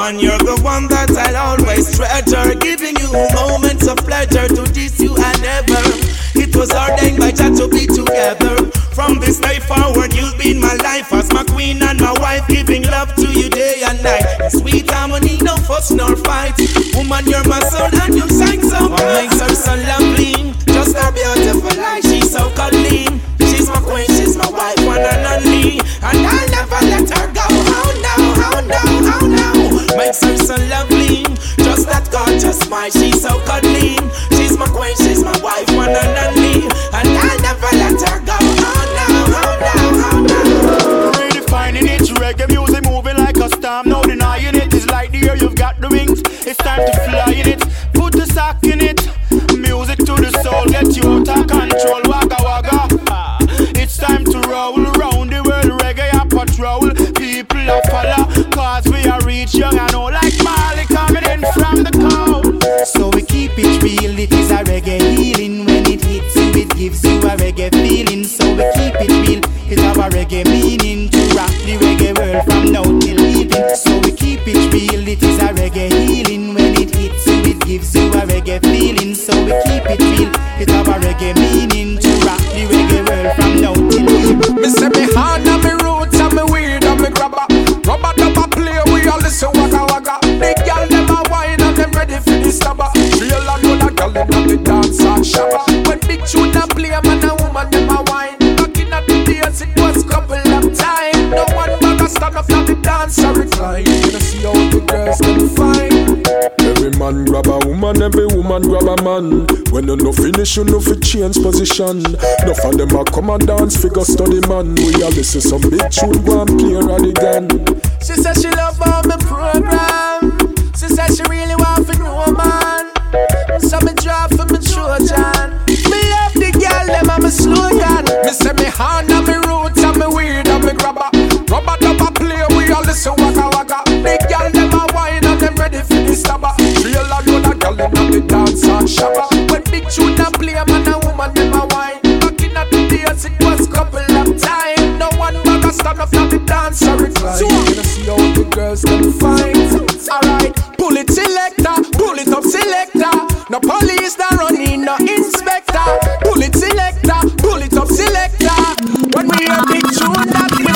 Woman, you're the one that I'll always treasure, giving you moments of pleasure. To this you and never. It was ordained by Jah to be together. From this day forward, you'll be in my life as my queen and my wife, giving love to you day and night. Sweet harmony, no fuss nor fight. Woman, you're my soul and you shine so bright. What makes her so lovely? Just a beautiful life. She's so cuddly. She's my queen, she's my wife, one and only. And I'll never let her go. How now, how now, how now? Makes her so lovely. Just that gorgeous smile. She's so cuddly. She's my queen, she's my wife, one and only. And I'll never let her go. How now, how now, how now? Redefining it, reggae music moving like a storm. No denying it, it's like the air, you've got the wings. It's time to fly in it, put the sock in it. Music to the soul, get you out of control. Wagga wagga, it's time to roll around the world. Reggae a patrol, people a follow, cause we are rich, young and old. Like Marley coming in from the cold. So we keep it real, it is a reggae healing. When it hits you, it gives you a reggae feeling. So we keep it real, it's our reggae meaning. To rock the reggae world from now till evening. So we keep it real, it is a reggae healing. When it hits you, it gives you a reggae feeling. So we keep it real, it's our reggae meaning. To rock the reggae world from now till evening. Me say me hard and me roots and me weird and me grabber. Rubber dubber play, we all listen wagga wagga. Big gal them a wine and them ready for the stabber. Real and know that gal them a the dance and shabba. When big tune a play, man and woman them a wine. Back in the days it was couple of time. No one bugger stand up at the dance or recline. You see how the girls them fine. Every man grab a woman, every woman grab a man. When you no finish, you no fi change position. No for them a come and dance, figure study man. We all listen some big tune, go and play radigan. She said she love all my program. She said she really want to know man. So me drop for me Trojan. Me love the girl, them a my slogan. Me say me hand and me roots and me weird and me grabber. Rubber dubber play, we all listen wagga wagga. Big girl, them a wine and them ready for the stabber. Real and know that girl, them a the dance and shabba. When big tune a play, man and woman, them a wine. Back in the days, it was couple of time. No one bugger stand up at the dance or recline. So you gonna see how the girls them fine. Alright, pull it selector, pull it up selector. No police that running, no inspector. Pull it selector, pull it up selector. When we hear big tune that we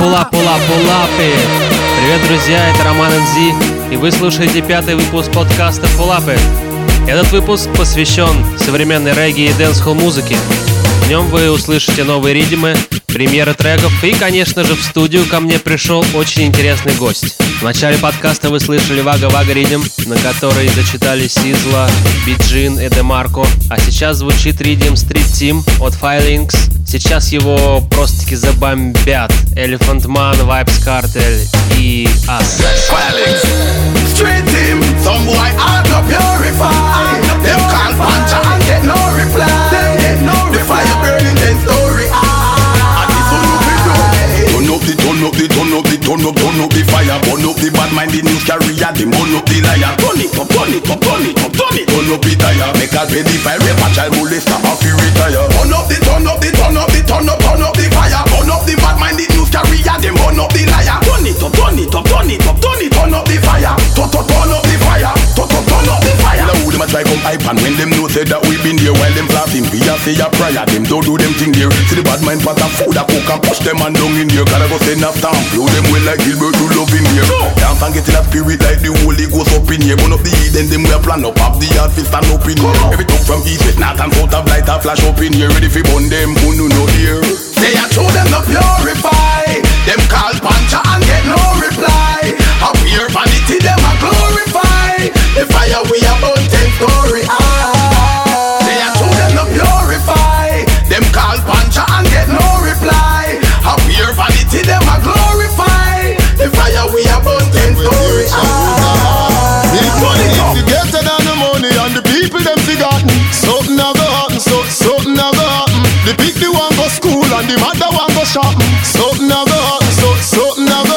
Пулапы! Привет, друзья, это Роман НЗ, и вы слушаете 5-й выпуск подкаста Пулапы. Этот выпуск посвящен современной регги и дэнс-холл музыке. В нем вы услышите новые ритмы, премьеры треков и, конечно же, в студию ко мне пришел очень интересный гость. В начале подкаста вы слышали Вага Вага ритм, на который зачитали Сизла, Биджин и Демарко, а сейчас звучит ритм Street Team от Filings. Сейчас его просто-таки забомбят Elephant Man, Vibes Cartel и Assassin. Street team, some boy hard to purify. Them call puncher and get no reply. Them get no the reply. Fire burning then story. And this one we do. Turn up the fire. Burn up the bad mind, the news carrier. Them burn up the liar. Turn it up. Turn up the tire. Make us ready fire. Rape a child molester off you retire. Turn up the fire. Burn up the bad mind, the news carrier. Them burn up the liar. Turn it up. Turn up the fire. Turn up the fire. Turn up the fire. Now who them a try come hype and when them know say that we been there while them laughing, we a say a prayer. Them don't do them thing there. See the bad mind pot of food a cook and push them and down in here. Gotta go send a stamp. Blow them well like Gilbert to love in here. Dance and get in a spirit like the Holy Ghost up in here. Burn up the heat then them we a plan up. Have the yard feel stand up in here. Every talk from east, west, north and south of light a flash up in here. Ready for burn them who no hear. Say I show them no purify. Them call puncher and get no reply. Up here vanity them a glorify. The fire we a burn 10 story high. Say I show them no purify. Them call puncher and get no reply. Up here vanity them a glorify. The fire we a burn 10 story high. If you get it on the money and the people them forgotten, something never happen, something never happen. The pick the one go school and the mother one go shopping. Something never happen, something never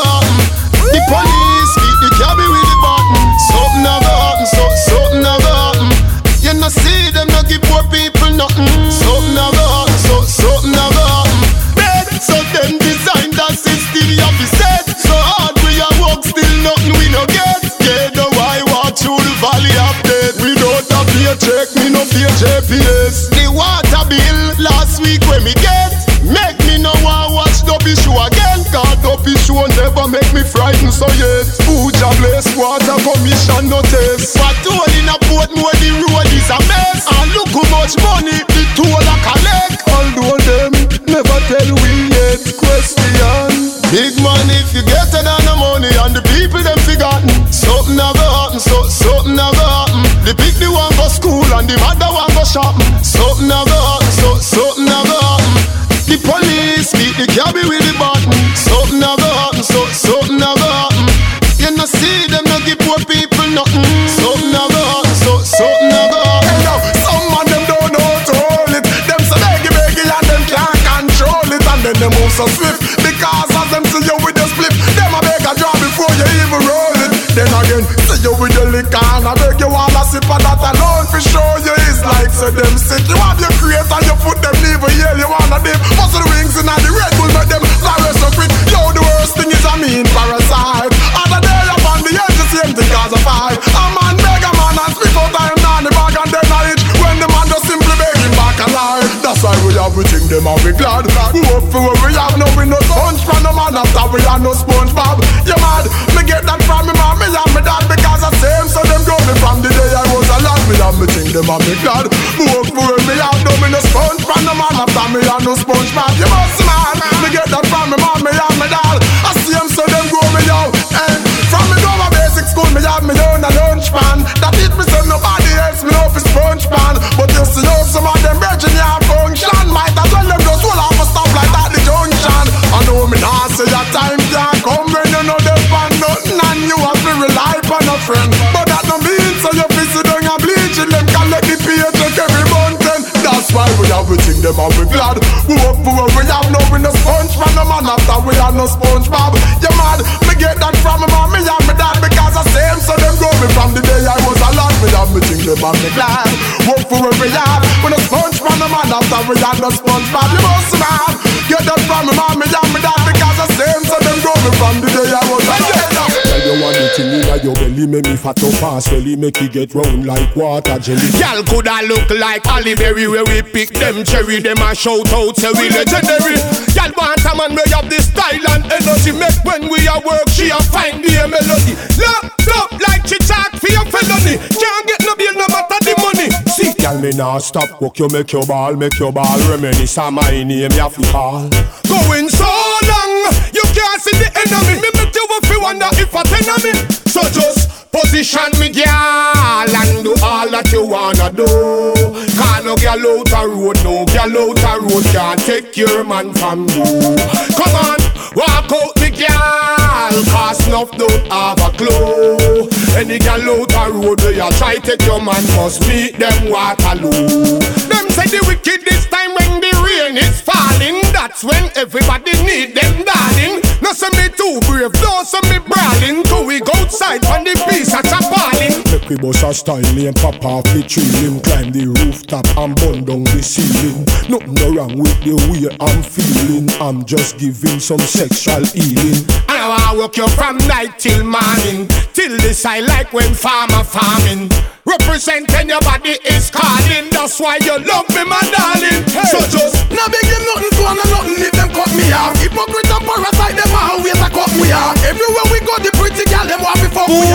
frightened, so yes. Food jobless, water commission no test. But all in a boat, more the road is a mess. And look how much money the toll a collect. Although them never tell we yet. Question. Big man, if you get it on the money and the people them forgotten, something never happen, something never happen. The pick the one go school and the mother one go shopping. Something never happen, something never happen. The police beat the cabby with the button. Something never happen, something never happen. You no see them no give poor people nothing. Something never happen, something never happen. Hey yo, some of them don't know how to hold it. Them so beggy and them can't control it. And then they move so swift because as them see you with your split, them a beg a job before you even roll it. Then again, see you with your liquor and I beg you all a sip of that alone for sure you is like so them sick. You have your crate and you put them leave a yell. You wanna dip, muscle the wings in the Red Bull make them flowers so quick. Yo, the worst thing is I mean parasite. Other day up on the edge the same thing cause a fight. A man beg a man and spit out time down the bag and then I itch when the man just simply beg him back alive. That's why we have we think them and we glad. We hope for what we have, no we no sponge from the man after we have no SpongeBob. You mad? Me get that from me mom, me and me dad because I same so them grow me from the day I was a lad. Me have me think them and me glad. We hope for what we have, no me no sponge from the man after me have no SpongeBob. You must mad? Me get that from me mom, me and me dad. I see them so them grow me out. From me go to basic school, me have me own a lunch pan. That it me so nobody else me know for sponge pan. But you see how some of them virgin ya function. Might as well them just roll off a stop like that the junction. I know me nah say your time can't come when you know them pan nothing and you have to rely on a friend. But that no mean so you feel down and bleaching them collect the paycheck every month. That's why we have we think them and we glad. We work for what we have, no we no sponge from the man after we have no SpongeBob. You mad? Me get that from me mom, me and me dad because I same so them grow me from the day I was a lad. Me have me think them and me glad. Work for what we have, we no sponge from the man after we have no SpongeBob. You must mad? Get that from me mom, me and me dad because I same so them grow me from the day I was a lad. Tell you one thing in your belly make me fat up fast, belly make you get round like water jelly. Y'all coulda look like Halle Berry where we pick them cherry, them a shout out say we legendary. Y'all want a man we have the style and energy, make when we a work she a find the melody. Locked up like she talk for your felony, can't get no bill no matter the money. See, y'all me nah stop work, you make your ball reminisce on my name you have to call. Going so long, you can't see the enemy. Me make you feel wonder if I enemy. So just position me, girl, and do all that you wanna do. Cause no girl out a road, no girl out a road can't take your man from you. Come on, walk out me, girl, cause enough don't have a clue. Any girl out a road, they a try take your man, must meet them Waterloo. Them say the wickedest time when the rain is falling, that's when everybody need them darling. No say me too brave, don't say me brawling. Till we go outside on the piece of chapalin. Make we bust a style and pop off the tree limb, climb the rooftop and burn down the ceiling. Nothing no wrong with the way I'm feeling, I'm just giving some sexual healing. And I work you from night till morning, till this I like when farmer farming. Representing your body is calling, that's why you love me, my darling. Hey. So just now beg them nothing to and nothing if them cut me off. Hypocrite and parasite them always a cut me off. Everywhere we go the pretty girl them want me fuck me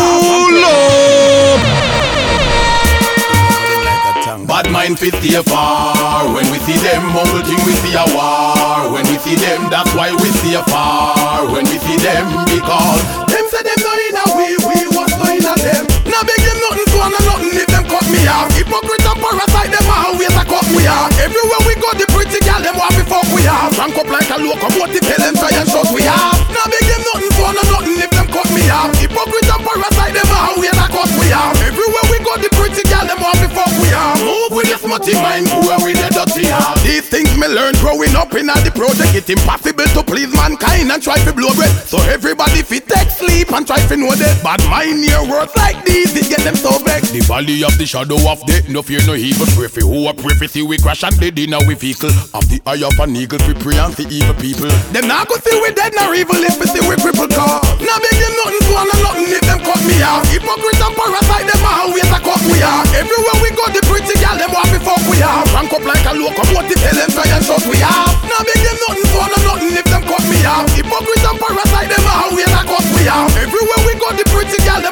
off. Bad mind fit stay far. When we see them humble thing we see a war. When we see them that's why we stay far. When we see them because them say them no in a we was no in a them. Now beg them nothing to and nothing if them cut me off. Hypocrite and parasite them always a cut me off. Everywhere we go the pretty girl them want me fuck we off. Rank up like a locomotive, tell them try and shut we off. Now beg them nothing to and nothing if them cut me off. Hypocrite and parasite them always a cut we off. Everywhere we go the pretty girl them want me fuck we off. Move with your smutty mind, who are we the dirty heart. These things me learn growing up in the project. It's impossible to please mankind and try to blow bread. So everybody fit take sleep and try to know that. But mind your words like these, it get them so vexed. The valley of the shadow of death, no fear no evil. Pray for who are pray for see we crash and dead in our vehicle. Of the eye of an eagle, we pray and see evil people. Them not go see we dead nor evil if we see we cripple cause. Now beg them nothing to and nothing if them cut me off. Hypocrite and parasite them always a cut me off. Everywhere we go the pretty girl them want me fuck we off. Rank up like a locomotive, tell them try and shut we off. Now beg them nothing to and nothing if them cut me off. Hypocrite and parasite them always a cut me off.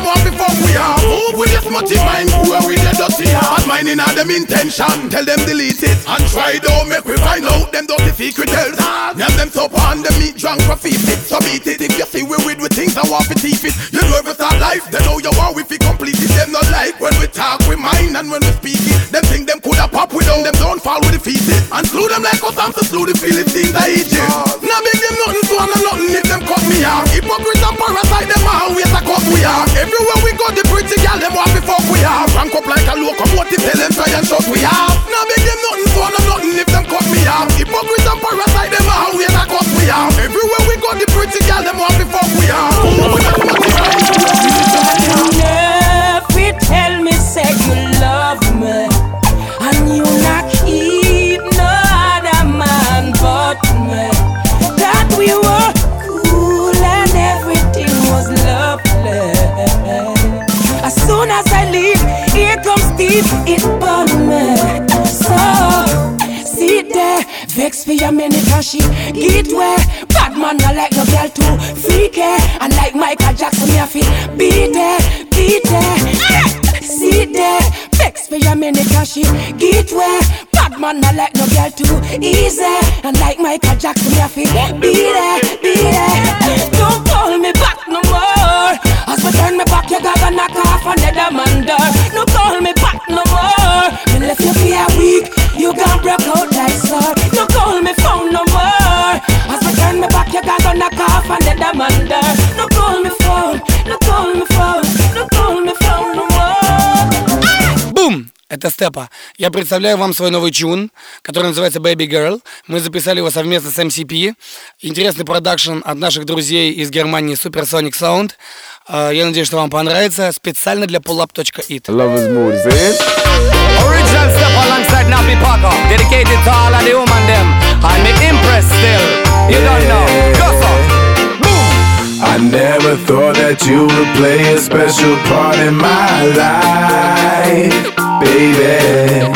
want before we are. Move with your smutty mind, who are with the dirty heart. Bad mind in all them intention, tell them delete it. And try don't make we find out them dirty secret tells. Name them so on the meat drunk for feast it. So beat it, if you see we with things I want to teeth it. You know if it's our life, they know you want if we complete it. Them not like when we talk with mind and when we speak it. Them think them coulda pop without them don't fall with the feet it. And slew them like us and to slew the Philistines I Egypt. Now make them nothing so and nothing if them cut me off. Hypocrite and parasite them all ways a cut we are. Everywhere we go the pretty girl them want before we are. Rank up like a locomotive tell them try and shut we are. Now make them nothing so and nothing if them cut me off. Hypocrite and parasite them all ways a cut we are. Everywhere we go the pretty girl them want before we are. Never tell me say you love me and you not keep no other man but me. That we were cool and everything was lovely. As soon as I leave, here comes Steve, it burn me. So sit there, vex for your minute and she get where. Bad man I like no girl too freaky. And like Michael Jackson me a fi beat it, beat it. Sit there, vex for your minute and she get where. Bad man I like no girl too easy. And like Michael Jackson me a fi beat it, beat it. Don't call me back no more. As we turn me back you gotta knock off another man door. No call me back no more. Me left you for a week, you gon' break out like sword. No call me phone no more. As we turn me back you gotta knock off another man door. No call me phone, no call me phone, no call me phone no more. Бум! Это Степа. Я представляю вам свой новый чун, который называется Baby Girl. Мы записали его совместно с MCP. Интересный продакшн от наших друзей из Германии Supersonic Sound. Я надеюсь, что вам понравится. Специально для pull-up.it. Lover's Mood, is it? Original Step alongside Nappy Parker. Dedicated to all of the woman them. And me impressed still. You don't know. Go so. I never thought that you would play a special part in my life, baby.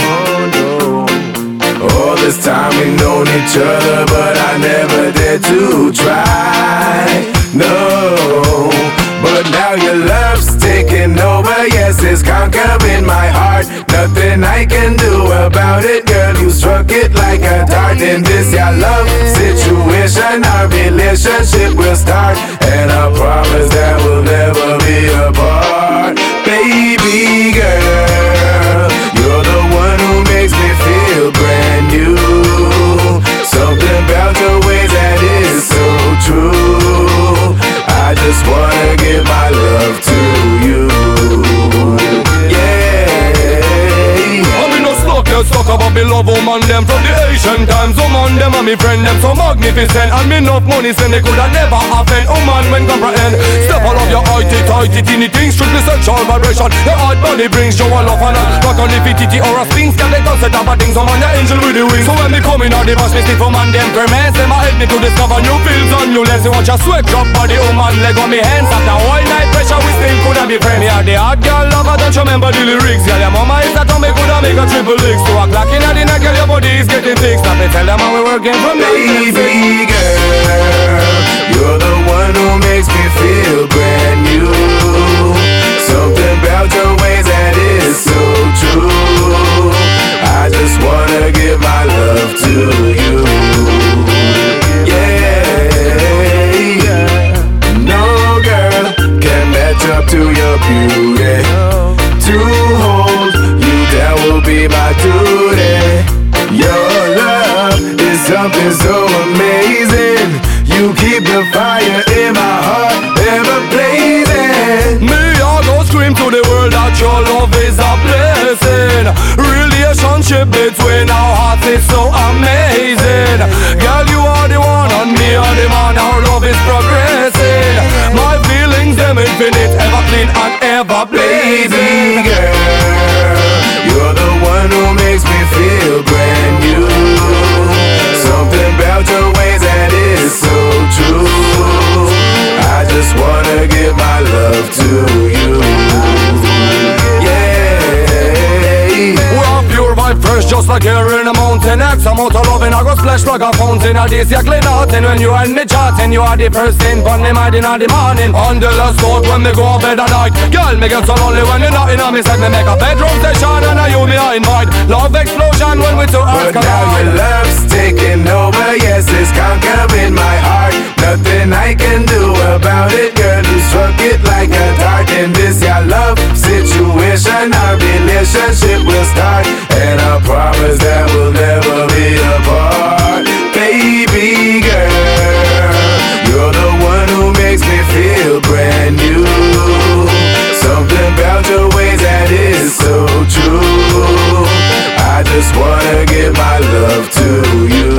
All this time we've known each other, but I never dared to try. No, but now your love's taking over. Yes, it's conquering my heart. Nothing I can do about it, girl. You struck it like a dart. In this your love situation, our relationship will start, and I promise that we'll never be apart. Baby girl, you're the one who makes me feel brand new. Something about your ways that is so true. I just wanna give my love to you. Let's talk about me love woman them from the Asian times. Woman them and me friend them so magnificent. And me enough money send they coulda never offend. Woman when comprehend. Step all of your tighty teeny things. Strictly sexual vibration. Your hard body brings show a love and a rock on the fitty or a sphinx. Can they touch the top of things? Woman the angel with the wings. So when me come in on the bus me stick woman them permits. Them a help me to discover new fields and new lens. You watch a sweat drop body woman leg on me hands. After all night pressure we still coulda be friends. Me are the hard girl lover, don't you remember the lyrics? Girl your mama is that one me coulda make a triple X. 2 o'clock in the night, girl, your body is getting fixed. Stop it, tell them how we working from baby girl, you're the one who makes me feel brand new. Something about your ways that is so true. I just wanna give my love to you. Yeah, no girl can match up to your beauty. To hold you down will be my duty. Your love is something so amazing. You keep the fire in my heart ever blazing. Me I go scream to the world that your love is a blessing. Relationship between our hearts is so amazing. Girl you are the one and me are the man. Our love is progressing. My feelings them infinite, ever clean and ever blazing. Baby girl, you're the one who makes me feel brand new. Something about your ways that is so true. I just wanna give my love to you. Yeah, we're pure vibe fresh, just just like here in a mountain. X amount of loving, I go splash like a fountain. I this ya clean nothing when you and me chatting. You are the first thing on the mind in the morning. On the last thought when me go to bed at night. Girl, me get so lonely when you're not in on me side. Me make a bedroom session and you me I invite. Love explosion when we two hearts collide. But now your love's taking over. Yes, it's conquering my heart. Nothing I can do about it. Girl, you struck it like a dart. In this your love situation, our relationship will start. And I promise that we'll never be apart. Baby girl, you're the one who makes me feel brand new. Something about your ways that is so true. I just wanna give my love to you.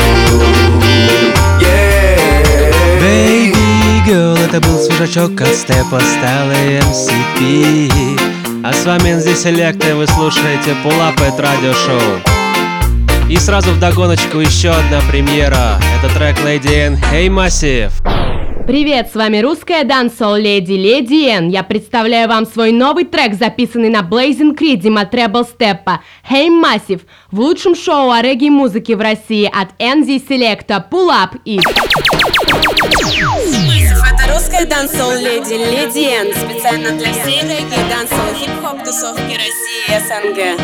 Yeah. Baby girl, это был свежачок от Степа Стайла и MCP. А с вами NZ Select, и вы слушаете Pull Up It Radio Show. И сразу вдогоночку еще одна премьера. Это трек Lady N, Hey Massive. Привет, с вами русская dancehall леди Lady N. Я представляю вам свой новый трек, записанный на Blazing Creed от Treble Steppa, Hey Massive, в лучшем шоу о регги-музыке в России от NZ Selecta, Pull Up It. Это русская dancehall леди Lady N, специально для всей регги, dancehall, хип-хоп тусовки России и СНГ.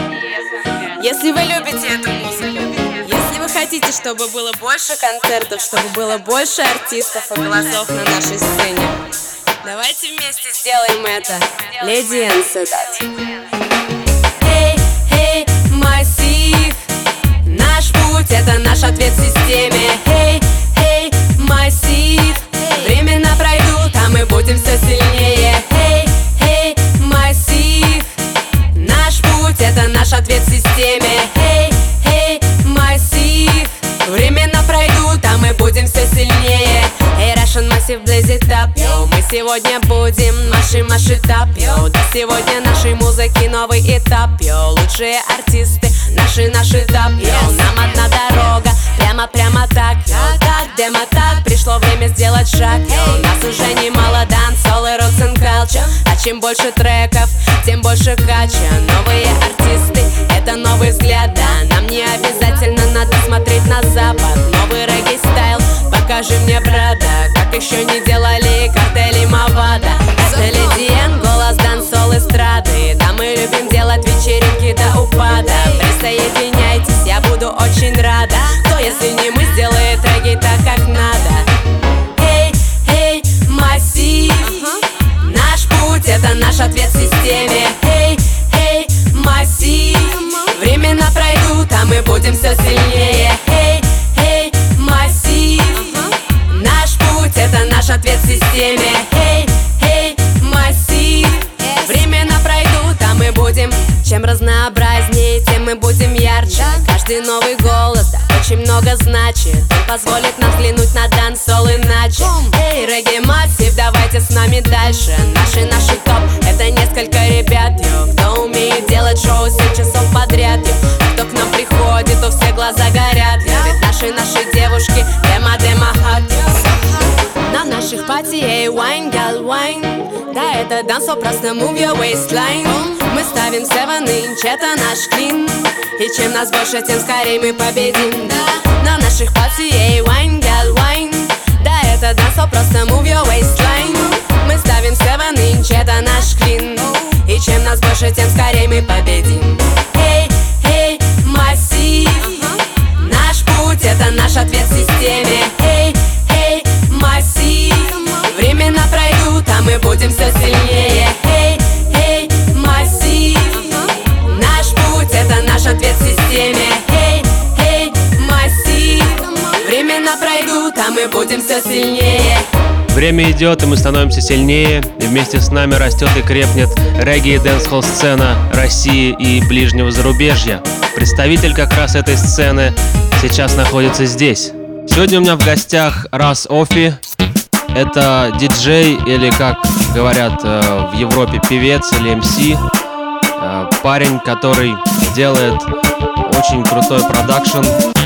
Если вы любите эту музыку, если вы хотите, чтобы было больше концертов, чтобы было больше артистов и голосов на нашей сцене, давайте вместе сделаем это. Lady N Sedat. Hey, hey, Massive, наш путь — это наш ответ системе. Hey, hey, Massive, времена пройдут, а мы будем все сильнее. Hey, hey, Massive, наш путь — это наш ответ системе. Hey, hey, Massive, времена пройдут, а мы будем все сильнее. Hey, Russian Massive, blaze it up, yo. Мы сегодня будем маши тап, yo. Да сегодня нашей музыки новый этап, yo. Лучшие артисты, наши тап, yo. Нам одна дорога, прямо так, yo. Так, демо так, пришло время сделать шаг, yo. Нас уже немало dancehall и roots and culture. А чем больше треков, тем больше кача. Новые артисты, это новый взгляд, да. Нам не обязательно надо смотреть на запад. Новый регги-стайл, покажи мне, брата, как еще не делали картели Мавада. Это Lady N, голос dancehall эстрады. Да, мы любим делать вечеринки до упада. Присоединяйтесь, я буду очень рада. Кто, если не мы, сделает регги так, как надо. Hey, hey, Massive, наш путь — это наш ответ системе. Hey, hey, Massive, времена пройдут, а мы будем все сильнее. Hey, hey, Massive, наш путь — это наш ответ системе. Hey, hey, Massive, времена пройдут, а мы будем. Чем разнообразнее, тем мы будем ярче. Каждый новый голос, да, очень много значит. Он позволит нам взглянуть на dancehall иначе. Эй, Reggae Massive, давайте с нами дальше. Наши топ — это несколько ребят, yo, кто умеет делать шоу 7 часов подряд, yo. А кто к нам приходит, у всех глаза горят, yo. Ведь наши девушки демо hot, yo. На наших пати, эй, wine, gal, wine. Да, это dancehall, просто move your waistline. Мы ставим 7-inch, это наш клин. И чем нас больше, тем скорее мы победим, да. На наших пати, эй, wine, gal, wine. Да, это dancehall, просто move your waistline. Мы ставим 7-inch, это наш клин. И чем нас больше, тем скорее мы победим. Hey, hey, Massive, наш путь — это наш ответ системе. Hey, hey, Massive, времена пройдут, а мы будем все сильнее. Hey, hey, Massive, наш путь — это наш ответ системе. Hey, hey, Massive, времена пройдут, а мы будем все сильнее. Время идет, и мы становимся сильнее, и вместе с нами растет и крепнет регги и дэнсхолл сцена России и ближнего зарубежья. Представитель как раз этой сцены сейчас находится здесь. Сегодня у меня в гостях Ras Offi. Это диджей, или как говорят в Европе, певец или МС. Парень, который делает очень крутой продакшн,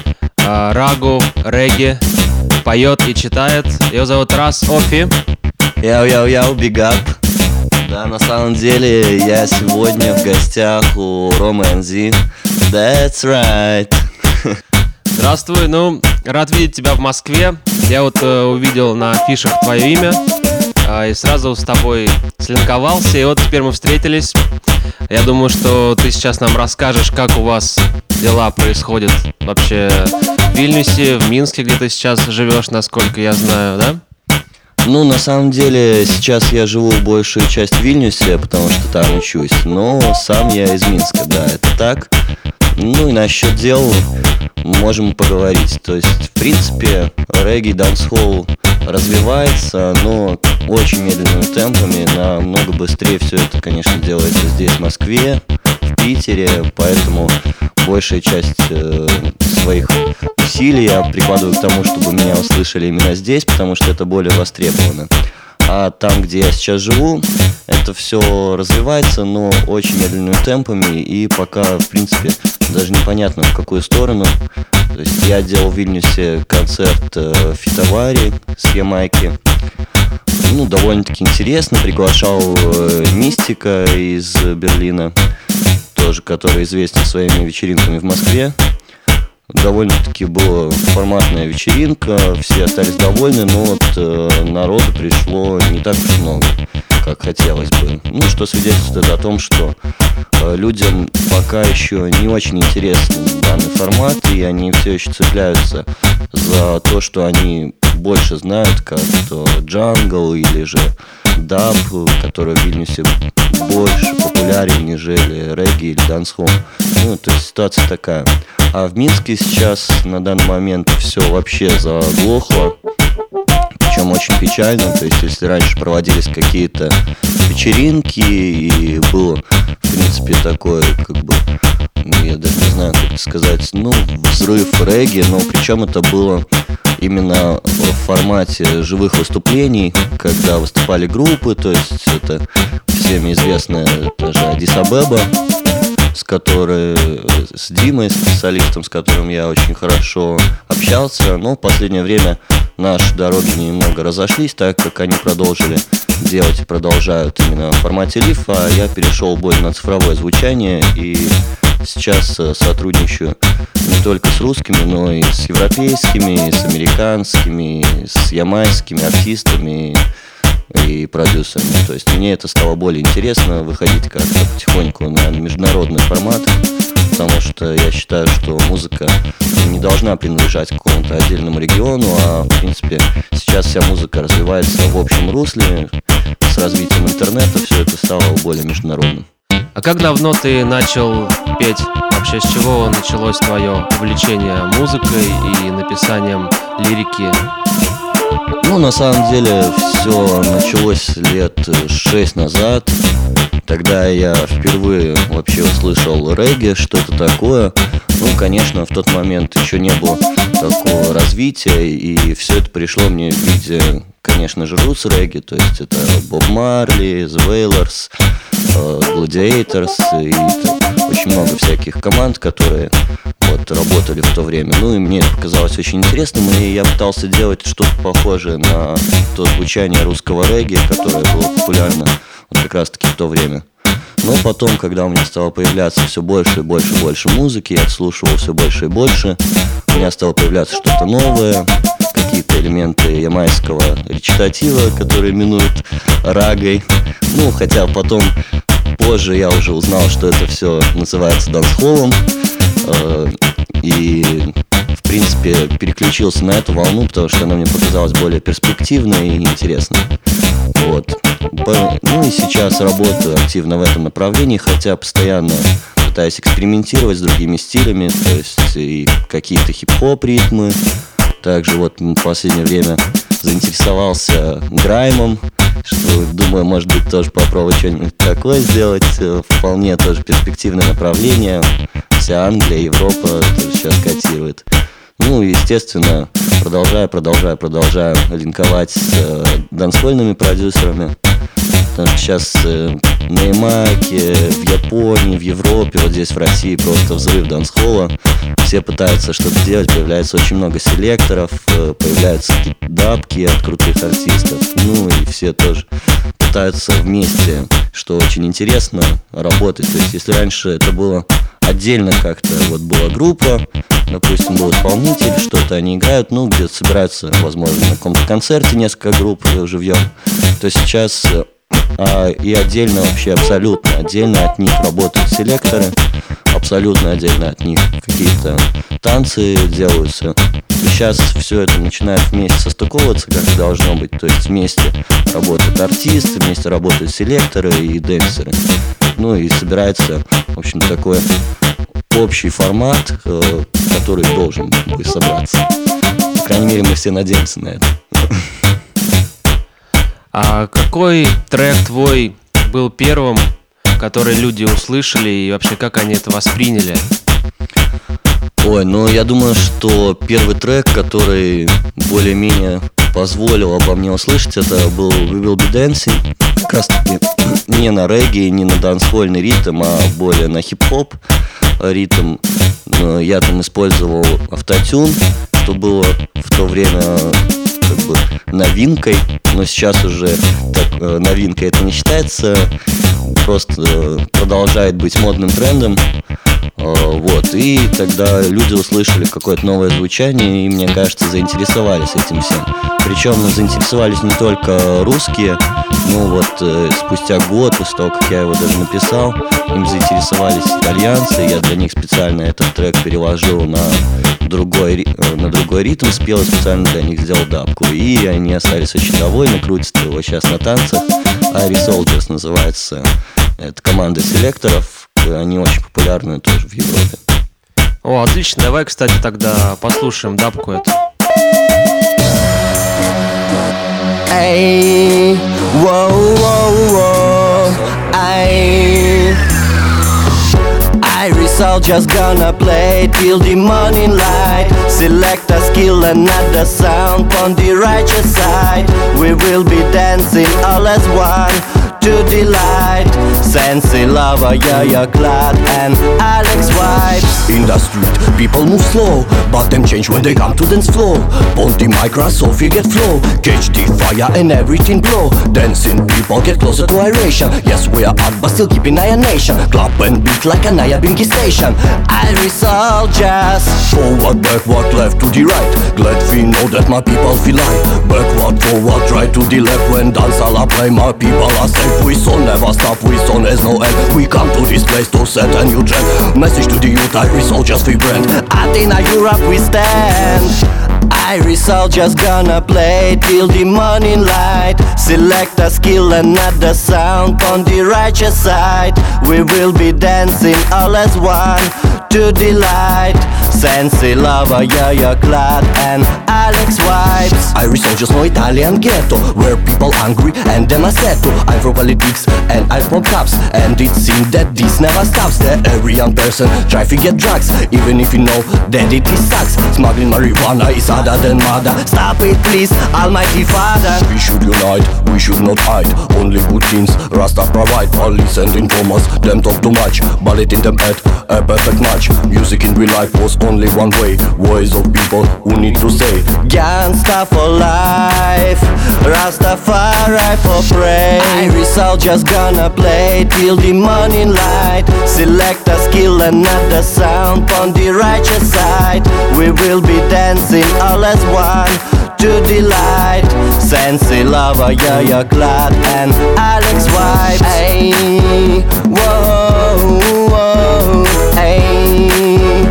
рагу, регги, поет и читает. Ее зовут Ras Offi. Йоу, big up. Да, на самом деле я сегодня в гостях у Ромы NZ. That's right. Здравствуй, рад видеть тебя в Москве. Я вот увидел на афишах твое имя и сразу с тобой слинковался, и вот теперь мы встретились. Я думаю, что ты сейчас нам расскажешь, как у вас дела происходят вообще в Вильнюсе, в Минске, где ты сейчас живешь, насколько я знаю, да? На самом деле, сейчас я живу большую часть в Вильнюсе, потому что там учусь, но сам я из Минска, да, это так. И насчет дел можем поговорить. То есть, в принципе, регги, дансхолл развивается, но очень медленными темпами, намного быстрее все это, конечно, делается здесь, в Москве, в Питере, поэтому большая часть своих усилий я прикладываю к тому, чтобы меня услышали именно здесь, потому что это более востребовано. А там, где я сейчас живу, это все развивается, но очень медленными темпами, и пока, в принципе, даже непонятно, в какую сторону. То есть я делал в Вильнюсе концерт Фитовари с Ямайки. Довольно-таки интересно. Приглашал Мистика из Берлина, тоже, который известен своими вечеринками в Москве. Довольно-таки была форматная вечеринка, все остались довольны, но вот народу пришло не так уж много, как хотелось бы. Что свидетельствует о том, что людям пока еще не очень интересен данный формат, и они все еще цепляются за то, что они больше знают, как то джангл или же даб, который в Вильнюсе больше популярен, нежели регги или дансхолл. То есть ситуация такая. А в Минске сейчас на данный момент все вообще заглохло, причем очень печально. То есть если раньше проводились какие-то вечеринки и было, в принципе, такое, я даже не знаю, как это сказать, взрыв регги, но причем это было именно в формате живых выступлений, когда выступали группы, то есть это всеми известная даже Аддис Абеба, с Димой, с солистом, с которым я очень хорошо общался. Но в последнее время наши дороги немного разошлись, так как они продолжили делать и продолжают именно в формате лиф, а я перешел более на цифровое звучание и сейчас сотрудничаю не только с русскими, но и с европейскими, с американскими, с ямайскими артистами и продюсерами. То есть мне это стало более интересно, выходить как-то потихоньку на международный формат, потому что я считаю, что музыка не должна принадлежать какому-то отдельному региону, а в принципе сейчас вся музыка развивается в общем русле. С развитием интернета все это стало более международным. А как давно ты начал петь? Вообще, с чего началось твое увлечение музыкой и написанием лирики? На самом деле все началось лет 6 назад. Тогда я впервые вообще услышал регги, что-то такое. Конечно, в тот момент еще не было такого развития, и все это пришло мне в виде, конечно же, рус регги, то есть это Боб Марли, The Wailers, Gladiators и очень много всяких команд, которые работали в то время. И мне это показалось очень интересным, и я пытался делать что-то похожее на то звучание русского регги, которое было популярно как раз-таки в то время. Но потом, когда у меня стало появляться все больше и больше музыки, я отслушивал все больше и больше, у меня стало появляться что-то новое, какие-то элементы ямайского речитатива, который именуют рагой. Хотя потом, позже я уже узнал, что это все называется дансхоллом, и в принципе переключился на эту волну, потому что она мне показалась более перспективной и интересной. И сейчас работаю активно в этом направлении, хотя постоянно пытаюсь экспериментировать с другими стилями, то есть и какие-то хип-хоп ритмы. Также в последнее время заинтересовался граймом, что, думаю, может быть, тоже попробовать что-нибудь такое сделать. Вполне тоже перспективное направление. Вся Англия, Европа тоже сейчас котирует. Естественно, продолжаю линковать с дансхольными продюсерами. Потому что сейчас на Ямайке, в Японии, в Европе, здесь в России просто взрыв дансхолла. Все пытаются что-то делать, появляется очень много селекторов, появляются дабки от крутых артистов. И все тоже пытаются вместе что очень интересно работать. То есть если раньше это было отдельно как-то, вот была группа, допустим, был исполнитель, что-то они играют, ну, где-то собираются, возможно, на каком-то концерте несколько групп живьем, то сейчас и отдельно, вообще абсолютно отдельно от них работают селекторы, абсолютно отдельно от них какие-то танцы делаются. И сейчас все это начинает вместе состыковываться, как и должно быть, то есть вместе работают артисты, вместе работают селекторы и дэнсеры. Ну и собирается, в общем, такой общий формат, который должен бы собраться. По крайней мере, мы все надеемся на это. А какой трек твой был первым, который люди услышали, и вообще как они это восприняли? Ой, ну я думаю, что первый трек, который более-менее позволил обо мне услышать, это был We Will Be Dancing. Как раз таки не на регги, не на дансхольный ритм, а более на хип-хоп ритм. Я там использовал автотюн, что было в то время как бы новинкой, но сейчас уже так, новинкой это не считается, просто продолжает быть модным трендом. Вот, и тогда люди услышали какое-то новое звучание и, мне кажется, заинтересовались этим всем. Причем заинтересовались не только русские, ну вот спустя год, после того, как я его даже написал, им заинтересовались итальянцы. Я для них специально этот трек переложил на другой ритм, спел и специально для них сделал дабку. И они остались очень довольны, крутят его сейчас на танцах. Irish Soldiers называется. Это команда селекторов. Они очень популярны тоже в Европе. О, отлично, давай, кстати, тогда послушаем дабку эту. Эй, воу-воу-воу, эй. Irish Soldiers gonna play till the morning light. Select a skill and not the sound on the righteous side. We will be dancing all as one to delight. Sensi Lover, Yaya Glad and Alex Vibes. In the street, people move slow, but them change when they come to dance floor. On the Microsoft, you get flow, catch the fire and everything blow. Dancing people get closer to iration. Yes, we are hot, but still keeping Naya Nation. Clap and beat like a Naya Binky station. Irish Soldiers. Forward, backward, left to the right. Glad we know that my people feel like. Backward, forward, right to the left. When dance all I play, my people are safe. We son never stop, we son has no end. We come to this place to set a new trend. Message to the youth, Irish Soldiers we brand. Athena, Europe we stand. Irish Soldiers gonna play till the morning light. Select a skill and not the sound on the righteous side. We will be dancing all as one to delight. Sensi Lover, Yaya Glad and Alex Vibes. Irish Soldiers no Italian ghetto, where people hungry and them are set to. I'm from politics and I'm from cops, and it seems that this never stops. That every young person try to get drugs, even if you know that it is sucks. Smuggling marijuana is harder than murder. Stop it please, Almighty Father. We should unite, we should not hide. Only good things Rasta provide. Police and informers, them talk too much, but it in them head a perfect match. Music in real life was only one way. Voice of people who need to say Gangsta for life, Rastafari for praise. Irish Soldiers gonna play till the morning light. Select a skill and not the sound on the righteous side. We will be dancing all as one to delight. Sensi Lover, Yaya Glad and Alex Vibes. Hey, whoa, whoa, hey,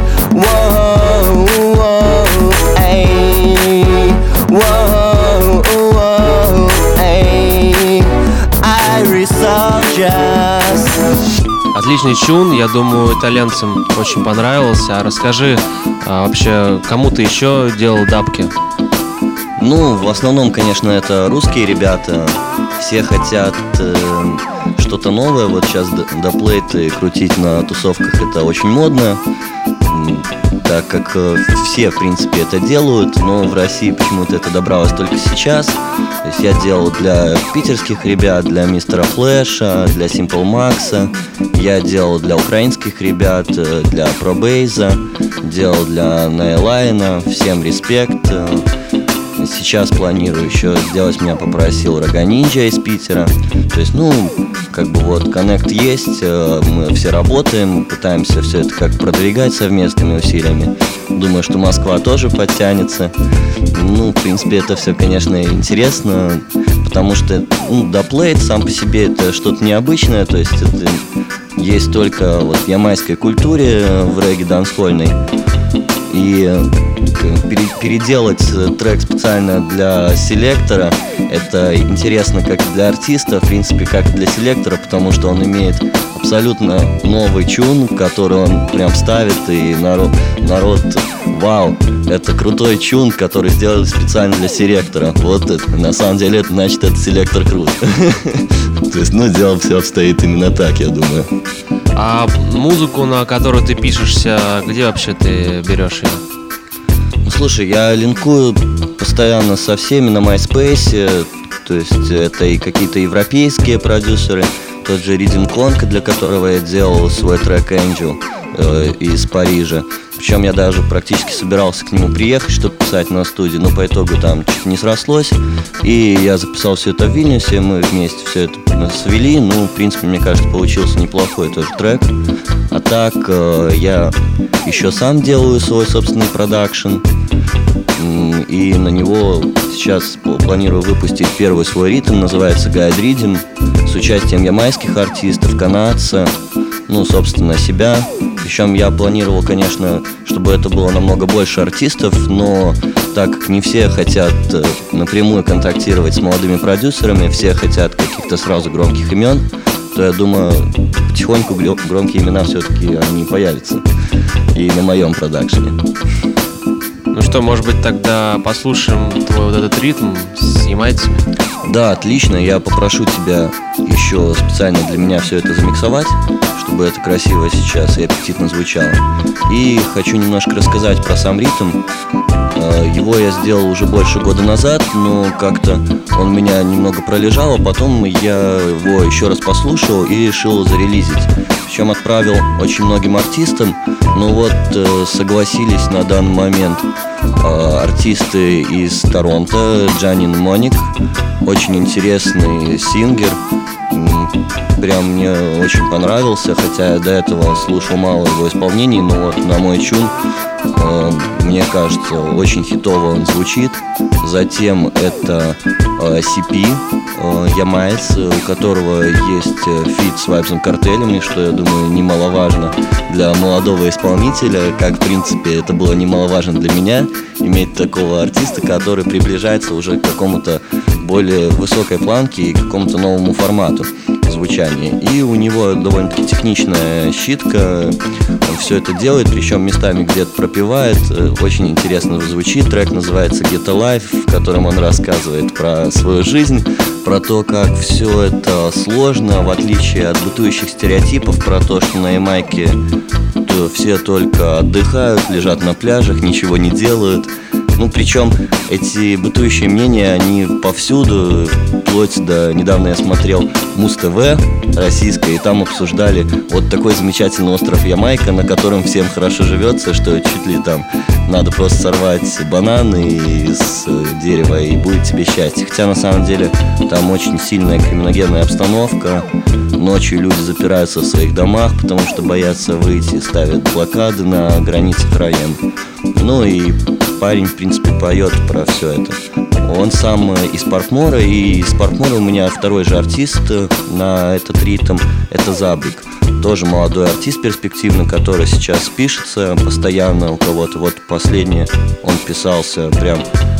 whoa, whoa, hey, whoa, whoa, hey. Irish Soldiers. Отличный чун, я думаю, итальянцам очень понравился. А расскажи, вообще, кому ты еще делал дабки? Ну, в основном, конечно, это русские ребята. Все хотят что-то новое. Вот сейчас даплейты крутить на тусовках это очень модно, так как все, в принципе, это делают. Но в России почему-то это добралось только сейчас. То есть я делал для питерских ребят, для Мистера Флэша, для Simple Max. Я делал для украинских ребят, для Пробейза, делал для Найлайна. Всем респект. сейчас планирую еще сделать, меня попросил Рога Нинджа из Питера. То есть, как бы вот коннект есть, мы все работаем, пытаемся все это как продвигать совместными усилиями. Думаю, что Москва тоже подтянется. В принципе, это все, конечно, интересно, потому что даплейт сам по себе это что-то необычное, то есть это есть только вот в ямайской культуре, в регги дансхольной. И переделать трек специально для селектора — это интересно как для артиста, в принципе, как и для селектора, потому что он имеет абсолютно новый чун, который он прям ставит, и народ вау, это крутой чун, который сделали специально для селектора. Вот это, на самом деле, это значит, это селектор крут. То есть, дело все обстоит именно так, я думаю. А музыку, на которую ты пишешься, где вообще ты берешь ее? Слушай, я линкую постоянно со всеми на MySpace. То есть это и какие-то европейские продюсеры, тот же Ридин Конка, для которого я делал свой трек Angel из Парижа. Причем я даже практически собирался к нему приехать, чтобы писать на студии, но по итогу там что-то не срослось. И я записал все это в Вильнюсе, мы вместе все это свели. В принципе, мне кажется, получился неплохой тоже трек. А так, я еще сам делаю свой собственный продакшн. И на него сейчас планирую выпустить первый свой ритм, называется Guide Rhythm, с участием ямайских артистов, канадца, собственно, себя. Причем я планировал, конечно, чтобы это было намного больше артистов, но так как не все хотят напрямую контактировать с молодыми продюсерами, все хотят каких-то сразу громких имен, то я думаю, потихоньку громкие имена все-таки они появятся и на моем продакшене. Ну что, может быть, тогда послушаем твой вот этот ритм с ямайцами? Да, отлично. Я попрошу тебя еще специально для меня все это замиксовать, чтобы это красиво сейчас и аппетитно звучало. И хочу немножко рассказать про сам ритм. Его я сделал уже больше года назад, но как-то он у меня немного пролежал, а потом я его еще раз послушал и решил зарелизить. Причем отправил очень многим артистам, но согласились на данный момент артисты из Торонто, Джанин Моник, очень интересный сингер, прям мне очень понравился, хотя я до этого слушал мало его исполнений, но на мой чун, мне кажется, очень хитово он звучит. Затем это CP, ямаец, у которого есть фит с Vybz Kartel, что, я думаю, немаловажно для молодого исполнителя, как, в принципе, это было немаловажно для меня, иметь такого артиста, который приближается уже к какому-то более высокой планке и к какому-то новому формату звучания. И у него довольно-таки техничная щитка, он все это делает, причем местами где-то пропевает, очень интересно звучит. Трек называется Get Alive, в котором он рассказывает про свою жизнь, про то, как все это сложно, в отличие от бытующих стереотипов про то, что на Ямайке все только отдыхают, лежат на пляжах, ничего не делают. Причем эти бытующие мнения, они повсюду, вплоть до... Недавно я смотрел Муз-ТВ российское, и там обсуждали вот такой замечательный остров Ямайка, на котором всем хорошо живется, что чуть ли там надо просто сорвать бананы из дерева, и будет тебе счастье. Хотя на самом деле там очень сильная криминогенная обстановка. Ночью люди запираются в своих домах, потому что боятся выйти, ставят блокады на границах района. И парень, в принципе, поет про все это. Он сам из Портмора, и из Портмора у меня второй же артист на этот ритм, это Забрик. Тоже молодой артист перспективный, который сейчас пишется постоянно у кого-то. Последнее он писался прям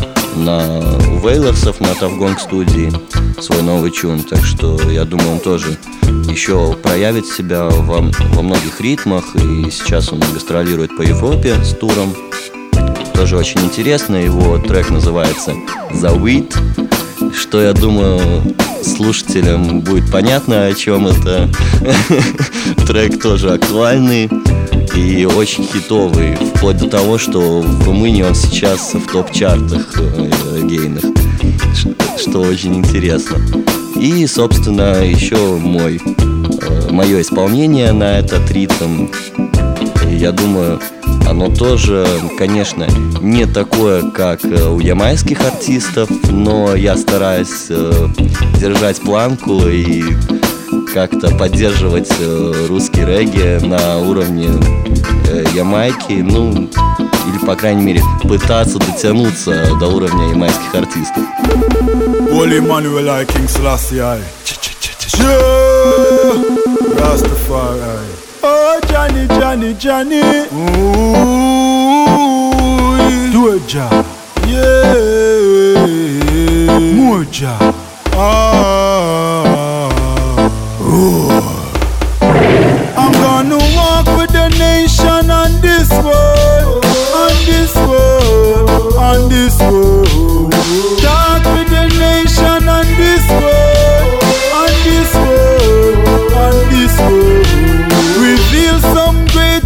у Вейлорсов на Тавгонг студии, свой новый чун. Так что я думаю, он тоже еще проявит себя во многих ритмах. И сейчас он гастролирует по Европе с туром. Тоже очень интересно. Его трек называется The Weed, что, я думаю, слушателям будет понятно, о чем это. Трек тоже актуальный и очень хитовый, вплоть до того, что в Румынии он сейчас в топ-чартах гейных, что очень интересно. И, собственно, еще мое исполнение на этот ритм. Я думаю, Оно тоже, конечно, не такое, как у ямайских артистов, но я стараюсь держать планку и как-то поддерживать русский регги на уровне Ямайки, ну, или, по крайней мере, пытаться дотянуться до уровня ямайских артистов. Holy Emmanuel, I King Selassie, I Rastafari. Oh, Johnny, Johnny, Johnny. Ooh, do a job. Yeah, more job. I'm gonna walk with the nation on this world, on this world, on this world. Talk with the nation on this world, on this world, on this world. Reveal some great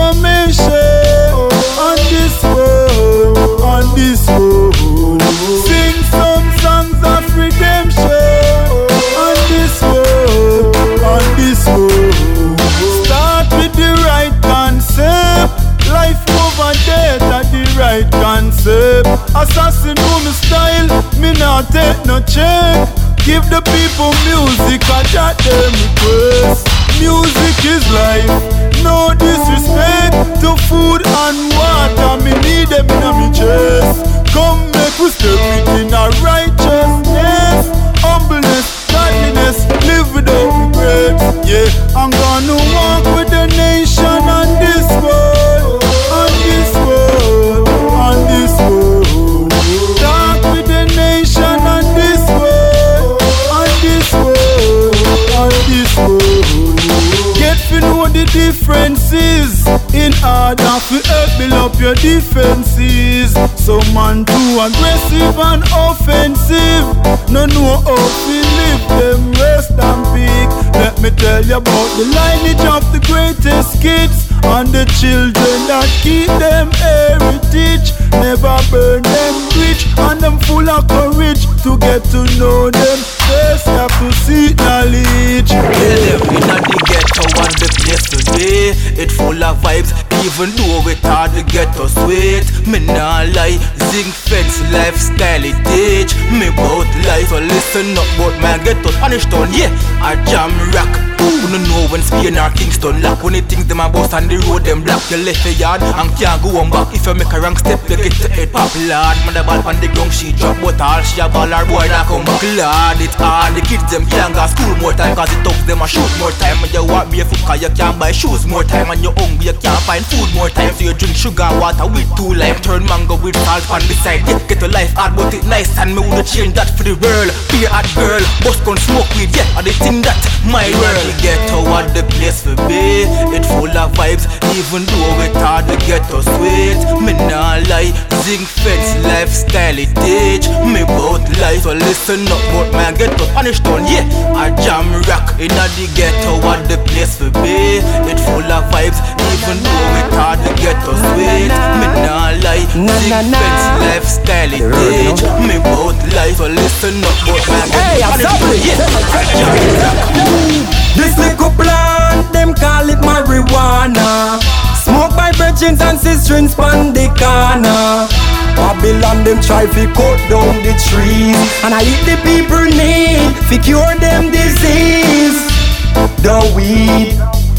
information on this world, on this world. Sing some songs of redemption on this world, on this world. Start with the right concept. Life over death at the right concept. Assassin woman style, me not take no check. Give the people music and that them request. Music is life, no disrespect to food and water. Me need them in my chest. Come make we step it in a righteousness, humbleness, godliness, live without regrets. Yeah, I'm gonna walk with the nation on this world, on this world, on this world. Talk with the nation on this world, on this world, on this world. Get to know the differences in order to help build up your defenses. Some man too aggressive and offensive, no know how to live them rest and peak. Let me tell you about the lineage of the greatest kids and the children that keep them heritage. Never burn them rich and them full of courage. To get to know them first, you have to seek knowledge. They live in the ghetto and the place today. It full of vibes, even though it hard to get us sweet. Me nah lie, zinc fence lifestyle it teach me about life. So listen up about my ghetto Spanish town, yeah. I jam rock. Who no know when Spain or Kingston lock? When they think them a bus on the road, them block. You left the yard and can't go on back. If you make a wrong step, you get to head pop. Lord, mother ball on the ground, she drop. But all she a ball her boy that come back. Lord, it's hard. The kids them can't go school more time, cause it tough them a shoot more time. And you want barefoot cause you can't buy shoes more time. And you're hungry, you can't find food more time. So you drink sugar and water with 2 lime. Turn mango with salt on the side. Get your life hard but it nice. And me woulda change that for the world. Be a hot girl, bus gon' smoke weed, yeah. And they think that my world. The ghetto what the place for be. It full of vibes, even though it hard to get us sweet. Me nah lie, zinc fence lifestyle it teach me about life. So listen up about my ghetto Spanish town, yeah. I jam rock in the ghetto what the place for be. It full of vibes, even though it hard to get us sweet. Me nah lie, zinc fence lifestyle it teach me about life. So listen up about my ghetto Spanish town, yeah. I jam rock. This little plant, them call it marijuana. Smoke by virgins and sisterins pon the corner. Babylon them try fi cut down the trees, and I eat the people need fi cure them disease. The weed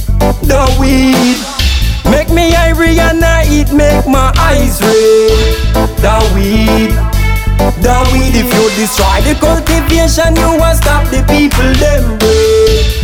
make me irie and I eat make my eyes red. The weed, if you destroy the cultivation, you will stop the people them bread.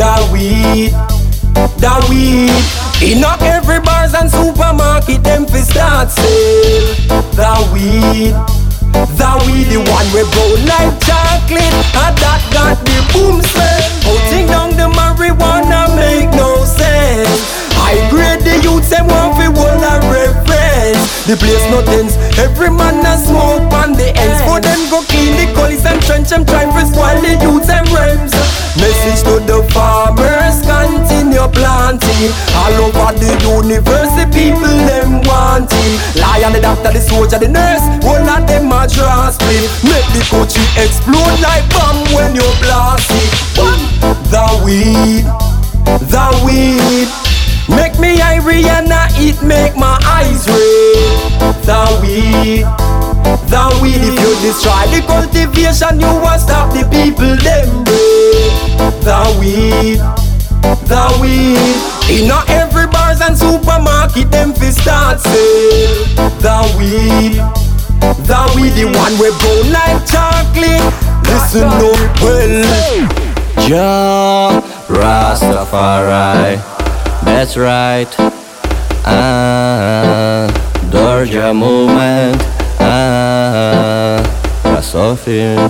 The weed, in every bars and supermarket them fi start sale. The weed, the one we brown like chocolate, and that got the boom smell. Putting down the marijuana make no sense. I grade the youths them want fi hold a reference. The place no tense, every man a smoke on the ends. For them go clean the gullies and trench them try to spoil the youths them realms. Message to the farmers, continue planting. All over the universe, the people them wanting. Lion, the doctor, the soldier, the nurse, all of them a draw split. Make the country explode like bomb when you blast it. The weed, make me irie and I eat it make my eyes red. The weed, if you destroy the cultivation, you will stop the people them bread. The weed, in every bars and supermarket them fi start sale. The weed, the one we brown like chocolate. Listen up well. Jah Rastafari, that's right. Dorja movement. Sophie.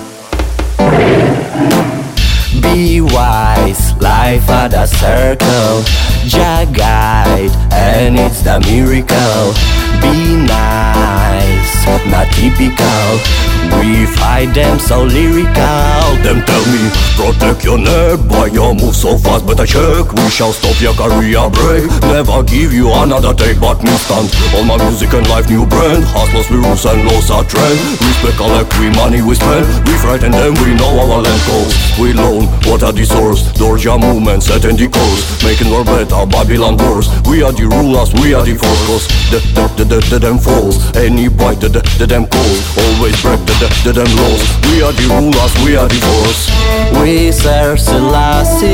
Be wise, life at a circle. Jah guide, and it's the miracle. Be nice, not typical. We fight them so lyrical. Them tell me, protect your neck, boy, you move so fast, but I check. We shall stop your career break. Never give you another take, but me stand. All my music and life new brand. Hustlers we rules and laws are trend. Respect collect, we money we spend. We frighten them, we know our land goes. We loan, what are the source? Dorja movement setting the course. Making our better, Babylon worse. We are the rulers, we are the force. The them falls. Any boy, the them calls. Always break the them laws. We are the rulers, we are the force. We serve Selassie,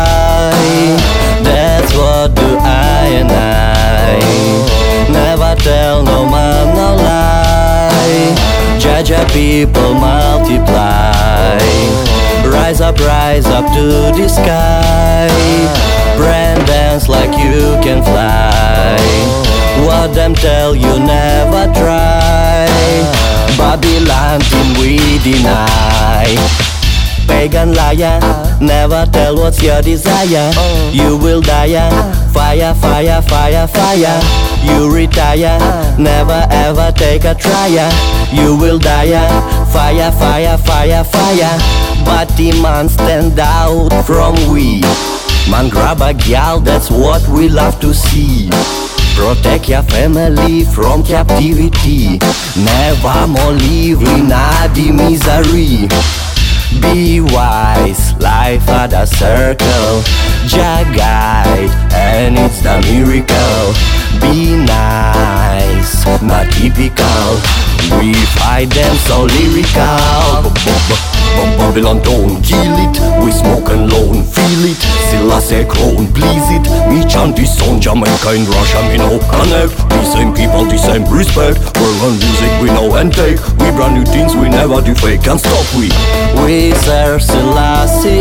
that's what do I and I. Never tell no man no lie. Judge people multiply. Rise up to the sky. Brand dance like you can fly. What them tell you never try. Babylon team we deny. Pagan liar, never tell what's your desire. You will die, fire, fire, fire, fire. You retire, never ever take a trial. You will die, fire, fire, fire, fire. But the man stand out from we. Man grab a gal, that's what we love to see. Protect your family from captivity. Never more live in the misery. Be wise, life at a circle. Jah guide, and it's the miracle. Be nice, not typical. We fight them so lyrical. Babylon don't kill it. We smoke and loan, feel it. Selassie crown, please it. Me chant this song, Jamaica in Russia, me know connect. The same people, the same respect. World and music we know and take. We brand new things, we never do fake. Can't stop we. We serve Selassie,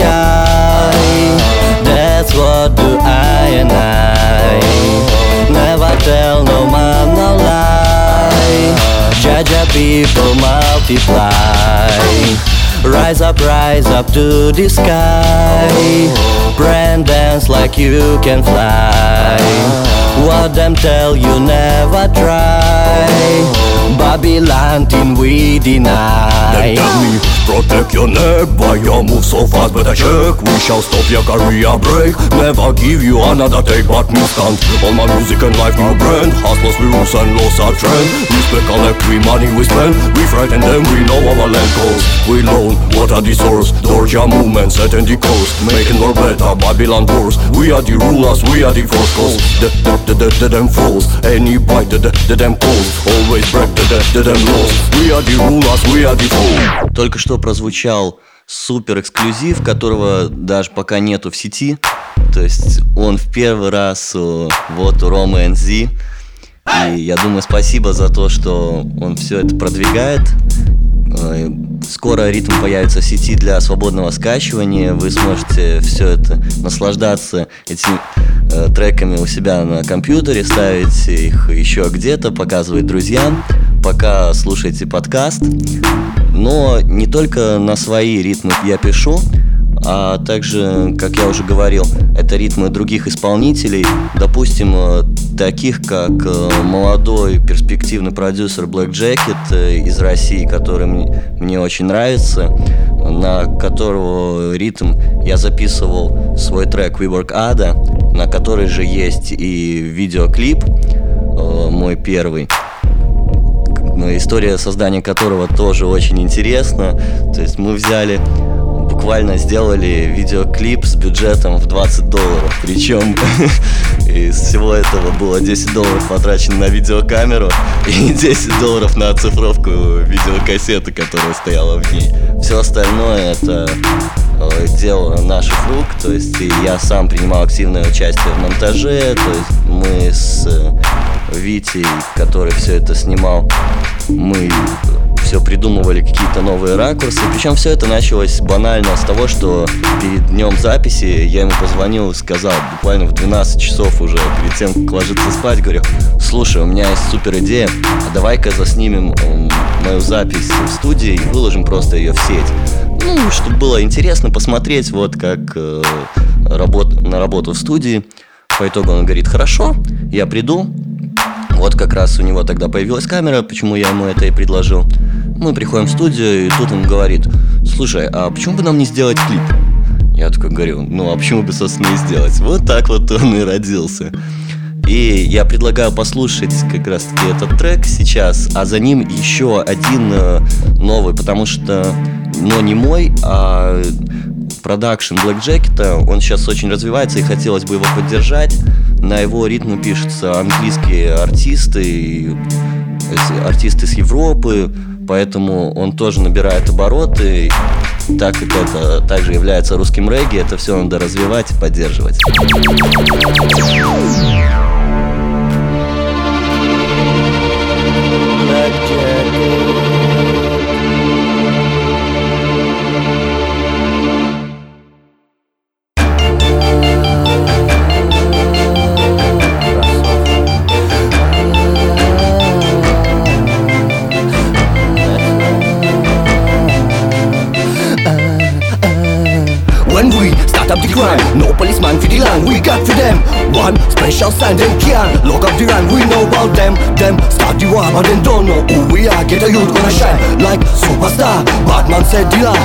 that's what do I and I. Never tell no man no lie. Judge people multiply. Rise up to the sky. Brand dance like you can fly. What them tell you never try. Babylon team we deny. Them tell me, protect your neck, boy, you move so fast, but I check. We shall stop your career break. Never give you another take, but me stand. All my music and life new brand. Hustlers we rules and laws are trend. Respect collect, we money we spend. We frighten them, we know our land goes. We loan, what are the source? Dorja movement setting the course. Making our better, Babylon worse. We are the rulers, we are the force cause. The them falls. Any bite, the them calls. Always break the them laws. We are the rulers, we are the fools. Только что прозвучал супер эксклюзив, которого даже пока нету в сети. То есть он в первый раз вот у Ромы НЗ. И я думаю, спасибо за то, что он все это продвигает. Скоро ритм появится в сети для свободного скачивания. Вы сможете все это наслаждаться этими треками у себя на компьютере, ставить их еще где-то, показывать друзьям, пока слушаете подкаст. Но не только на свои ритмы я пишу, а также, как я уже говорил, это ритмы других исполнителей, допустим, таких как молодой перспективный продюсер Black Jacket из России, который мне очень нравится, на которого ритм я записывал свой трек We Work Ada, на который же есть и видеоклип мой первый. История создания которого тоже очень интересна. То есть мы взяли буквально сделали видеоклип с бюджетом в $20. Причем из всего этого было $10 потрачено на видеокамеру и $10 на оцифровку видеокассеты, которая стояла в ней. Все остальное это дело наших рук, то есть я сам принимал активное участие в монтаже, то есть мы с Витей, который все это снимал, мы все придумывали какие-то новые ракурсы. Причем все это началось банально с того, что перед днем записи я ему позвонил и сказал, буквально в 12 часов уже, перед тем, как ложиться спать, говорю: слушай, у меня есть супер идея, а давай-ка заснимем мою запись в студии и выложим просто ее в сеть. Ну, чтобы было интересно посмотреть, вот как на работу в студии. По итогу он говорит: хорошо, я приду. Вот как раз у него тогда появилась камера, почему я ему это и предложил. Мы приходим в студию, и тут он говорит: слушай, а почему бы нам не сделать клип? Я такой говорю: ну а почему бы, собственно, не сделать? Вот так вот он и родился. И я предлагаю послушать как раз таки этот трек сейчас, а за ним еще один новый, потому что, но не мой, а продакшн Black Jacket, он сейчас очень развивается и хотелось бы его поддержать. На его ритму пишутся английские артисты, артисты с Европы, поэтому он тоже набирает обороты. Так как это также является русским регги, это все надо развивать и поддерживать. No policeman for the land, we got for them one special sign, them can't lock up the run. We know about them start the war, but them don't know who we are. Get a youth gonna shine like superstar. Batman said the law.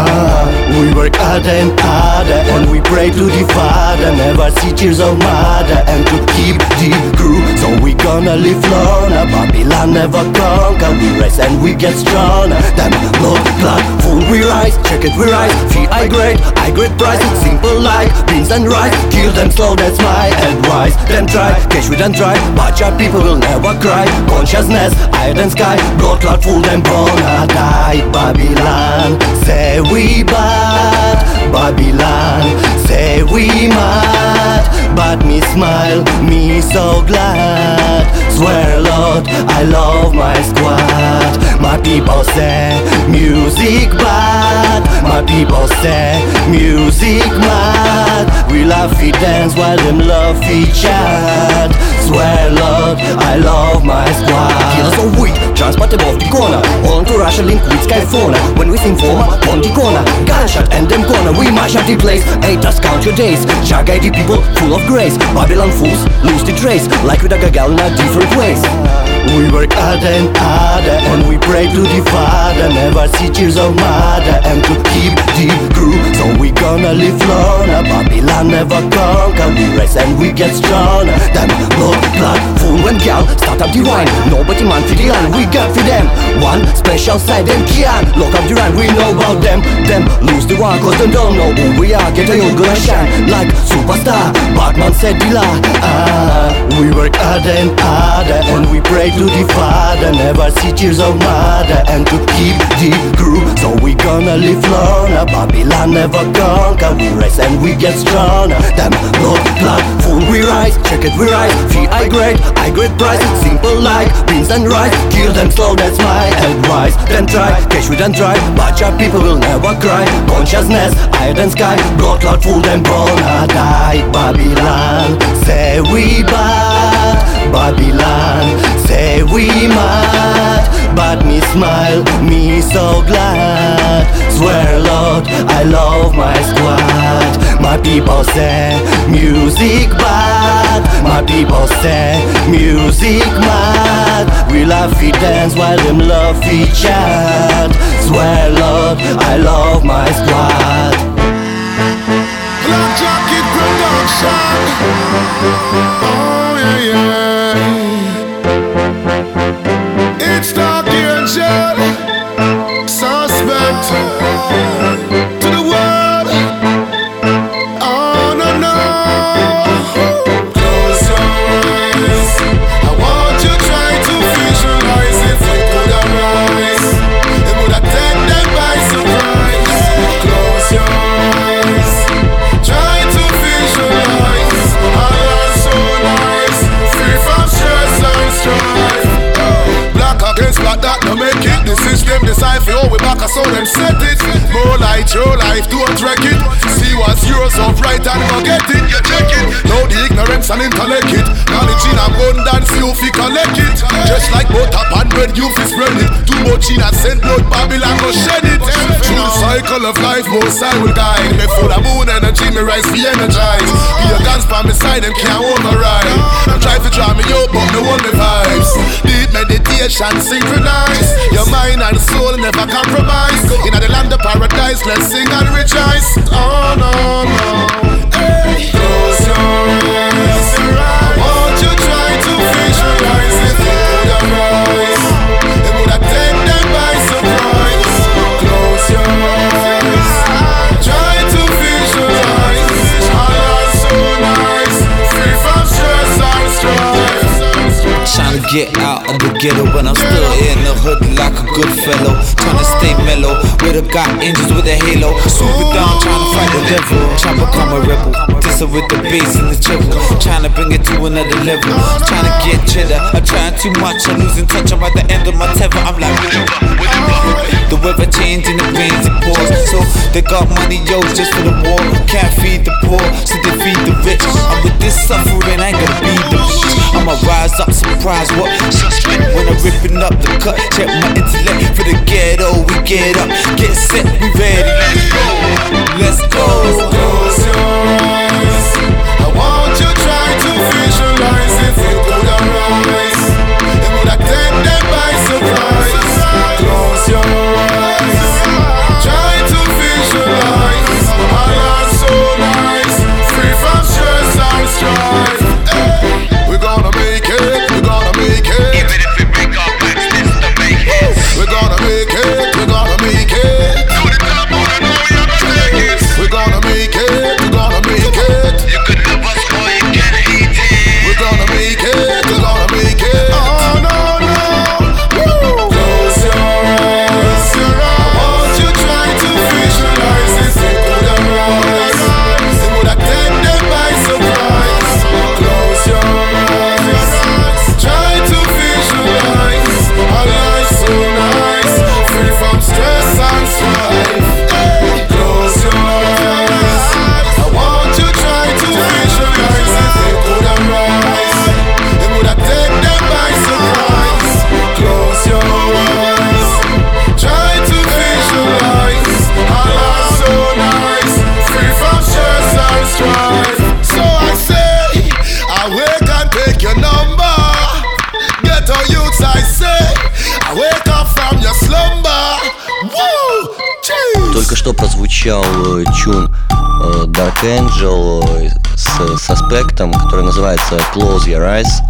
We work harder and harder, and we pray to the Father. Never see tears of mother, and to keep the crew. So we gonna live longer. Babylon never conquer. We rise and we get stronger. Them blood clot fool we rise. Check it we rise. Feel high grade price. Simple like beans and rice. Kill them slow, that's my advice. Them try, catch we don't try. But your people will never cry. Consciousness, higher than sky. Blood clot fool them gonna die. Babylon, say we bad. Babylon, say we mad. But me smile, me so glad. Swear Lord, I love my squad. My people say music bad. My people say music mad. We love it dance while them love it chat. Swear Lord, I love my squad. Killers so weak, transport above the corner. On to Russia link with Skyphone. When we sing former, on the corner. Gunshot and them corner, we mash up the place. Haters count your days. Jagai the people full of grace. Babylon fools lose the trace. Like with a gagal in a different ways. We work harder and harder, and we pray to the Father. Never see tears of mother, and to keep the crew. So we gonna live longer. Babylon never conquer. We rise and we get stronger. Them blood clot fool and gal start up the wine. Nobody man for the land, we got for them one special side. Them can't lock up the rhyme, we know about them. Them lose the war cause them don't know who we are. Get a youth gonna shine like superstar. Batman said the law. We work harder and harder, and we pray to the Father. Never see tears of mother, and to keep the crew. So we gonna live longer. Babylon never conquer. We rise and we get stronger. Them blood clot fool we rise. Check it we rise. Feel high grade price. Simple like beans and rice. Kill them slow, that's my advice. Then try, catch we don't try. But your people will never cry. Consciousness higher than sky. Blood clot fool them gonna die. Babylon, say we bad. Babylon, say we mad. But me smile, me so glad. Swear Lord, I love my squad. My people say music bad. My people say music mad. We love it dance while them love it chat. Swear Lord, I love my squad. Black Jacket Production. Oh yeah, yeah. It's Dark Angel. Suspect. To the world. how them set it. More light your life, don't wreck it. See what's yours upright and forget it. You check it. Know the ignorance and intellect it. Knowledge in abundance, you fi collect it. Just like butter and bread, you fi spread it. Too much in a scent, blood Babylon go shed it. Through the cycle of life, most I will guide. Me full of moon energy, me rise fi energize. Be a guns by my side, them can't override. I'm trying to draw me up, but me want the vibes. Deep meditation, synchronize. Your mind and soul never compromise. In the land of paradise, let's sing and rejoice. Oh no, no. Hey, close your eyes. Won't you try to visualize if you could arise? It would have taken them by surprise. Close your eyes. Try to visualize. Allah so nice. Free from stress and strife. Trying to get out of the ghetto, but I'm still in the hood like a good fellow. Trying to stay mellow, with a got angels with a halo. Super down, trying to fight the devil. Trying to become a rebel, dissing with the bass and the treble. Trying to bring it to another level. Trying to get cheddar, I'm trying too much, I'm losing touch. I'm at the end of my tether, I'm like the weather changing, the rains it pours. So they got money, yo, just for the war. Can't feed the poor, so they feed the rich. I'm with this suffering, I ain't gonna be the bitch. I'ma rise up, surprise what? Suspect when I'm ripping up the cut. Check my intellect for the ghetto. We get up, get set, we ready. Let's go. Close your eyes. I want you try to visualize if you could arise. It would have taken them by surprise. Close your eyes. Try to visualize. Allah so nice. Free from stress and strife. Hey, we're gonna make it. We're gonna make it. Even if we break our backs, this to make it. We're gonna make it. We're gonna make it. Do the top on the know you're gonna take it. We're gonna make it. We're gonna make it. You could love us or you can hate it. We're gonna make it. We're gonna make it. Oh no no. Woo. Close your eyes. I want you try to visualize if you could arise. It would have taken them by surprise. Close your eyes. Try to visualize. Allah is so nice. Free from stress and strife. Hey, close your eyes. I want you try to visualize if you could arise. It would have taken them by surprise. Close your eyes. Try to visualize. Allah is so nice. Free from stress and strife. So I say, awake and take your number. Get our youths, I say. I wake up from your slumber. Woo! Jeez. Только что прозвучал чун Dark Angel с аспектом, который называется Close Your Eyes.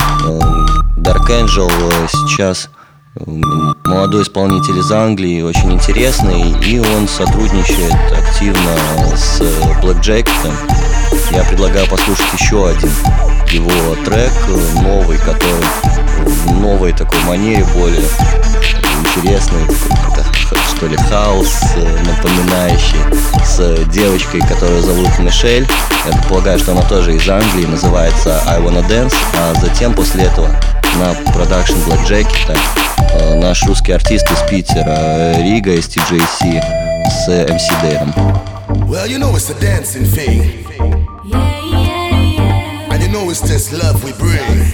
Dark Angel сейчас молодой исполнитель из Англии, очень интересный, и он сотрудничает активно с Black Jacket. Я предлагаю послушать еще один его трек, новый, который в новой такой манере, более интересный, что ли, хаус напоминающий, с девочкой, которую зовут Мишель. Я предполагаю, что она тоже из Англии, называется I Wanna Dance, а затем после этого на продакшн Black Jacket наш русский артист из Питера Рига из TJC с MC Дейром. Well, you know it's a dancing thing. And you know it's this love we bring.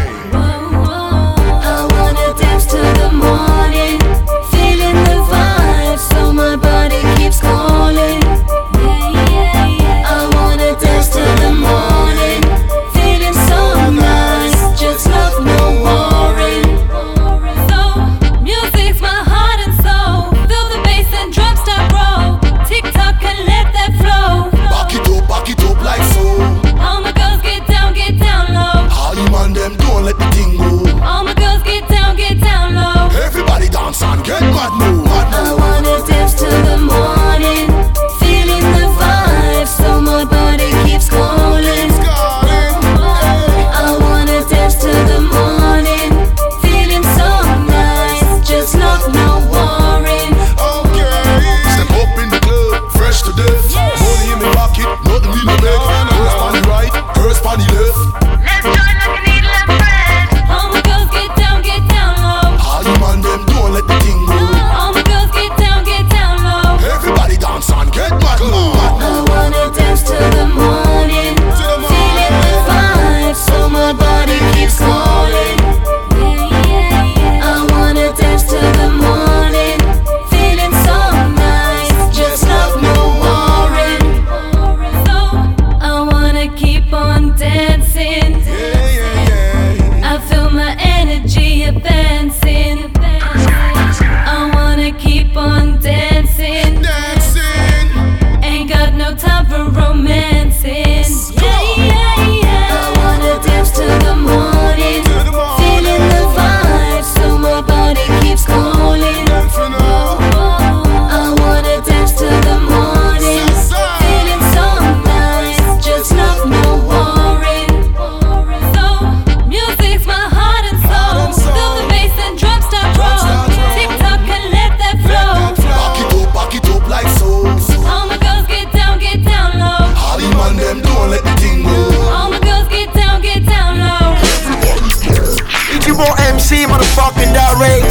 I wanna dance to the morning, feeling the vibe, so my body keeps calling. I wanna dance to the morning, feeling so nice, just love no worry. So, music's my heart and soul, feel the bass and drums start roll, tick tock and let that flow. Back it up like so. All my girls get down low. All you man them don't let the thing on dancing. I feel my energy advancing. I wanna keep on dancing. Ain't got no time for romancing. I wanna dance till the morning. Feeling the vibe, so my body keeps calling. I wanna dance till the morning. Feeling so nice, just love, no worrying. So, music's my heart and soul. Feel the bass and drums start roll. Tick tock and let that flow. Back it up like so. All my girls get down low. All the man them don't let the thing go. All my girls get down low. It's your boy MC, motherfucking direct.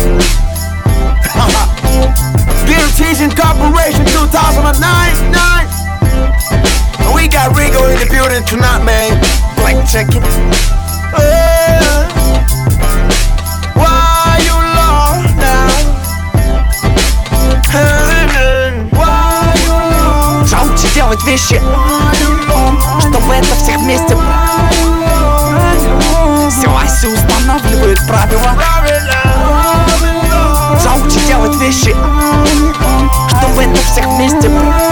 Guarantees Incorporation 2009. And we got Rigo in the building tonight, man. Like, check it. Why you low now? Why you low? Заучи делать вещи, чтобы это всех вместе. Все устанавливает правила. Заучи делать вещи, чтобы это всех вместе.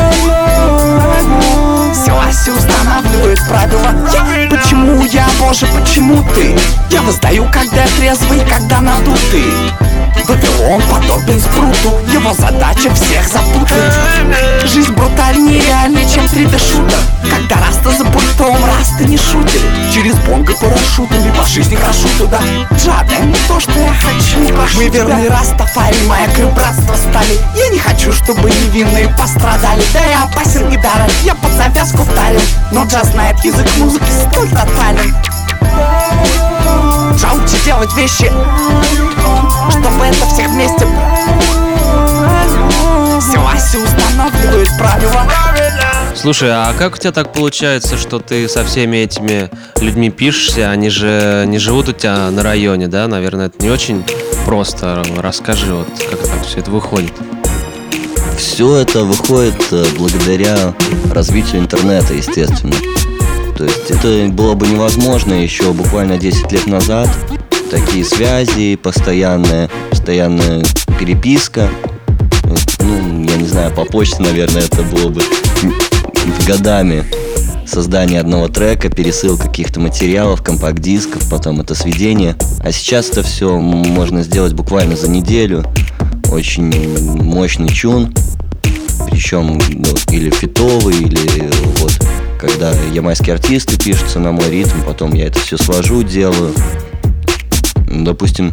Все устанавливает правила. Почему я, боже, почему ты? Я воздаю, когда трезвый, когда надутый. Вавилон подобен спруту, его задача всех запутать. Жизнь брутальнее, реальнее, чем 3D-шутер. Когда Раста за пультом, Раста не шутит. Через бонго парашютами по жизни крошу туда. Джада, не то, что я хочу, прошу. Мы верны Растафари, моя кровь братства стали. Я не хочу, чтобы невинные пострадали. Да я опасен и даром, я под завязку втарен. Но джаз знает язык музыки столь тотален. Заучи делать вещи, чтобы это всех вместе. Все устанавливает правила. Слушай, а как у тебя так получается, что ты со всеми этими людьми пишешься? Они же не живут у тебя на районе, да? Наверное, это не очень просто. Расскажи, вот как так все это выходит. Все это выходит благодаря развитию интернета, естественно. То есть это было бы невозможно еще буквально 10 лет назад. Такие связи, постоянная переписка. Ну, я не знаю, по почте, наверное, это было бы годами создание одного трека, пересылка каких-то материалов, компакт-дисков, потом это сведение. А сейчас это все можно сделать буквально за неделю. Очень мощный чун, причем или фитовый, или вот когда ямайские артисты пишутся на мой ритм, потом я это все свожу, делаю. Допустим,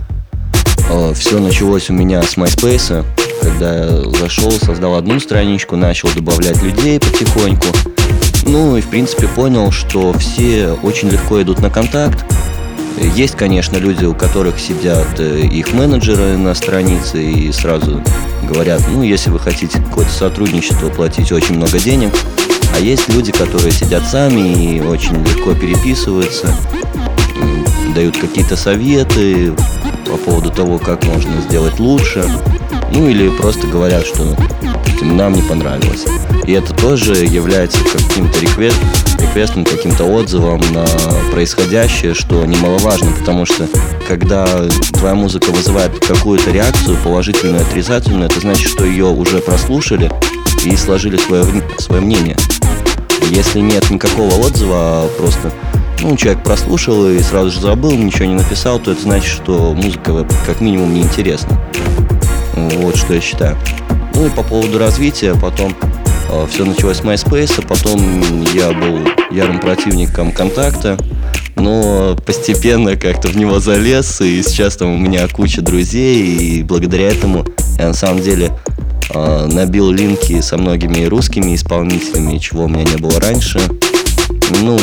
все началось у меня с MySpace, когда я зашел, создал одну страничку, начал добавлять людей потихоньку. Ну и в принципе понял, что все очень легко идут на контакт. Есть, конечно, люди, у которых сидят их менеджеры на странице и сразу говорят, ну, если вы хотите какое-то сотрудничество, платите очень много денег. А есть люди, которые сидят сами и очень легко переписываются, дают какие-то советы по поводу того, как можно сделать лучше. Ну или просто говорят, что нам не понравилось. И это тоже является каким-то реквестом, каким-то отзывом на происходящее, что немаловажно, потому что когда твоя музыка вызывает какую-то реакцию, положительную, отрицательную, это значит, что ее уже прослушали и сложили свое мнение. Если нет никакого отзыва, а просто человек прослушал и сразу же забыл, ничего не написал, то это значит, что музыка как минимум неинтересна. Вот что я считаю. Ну и по поводу развития, потом все началось с MySpace, потом я был ярым противником Контакта, но постепенно как-то в него залез, и сейчас там у меня куча друзей, и благодаря этому я на самом деле набил линки со многими русскими исполнителями, чего у меня не было раньше. Ну,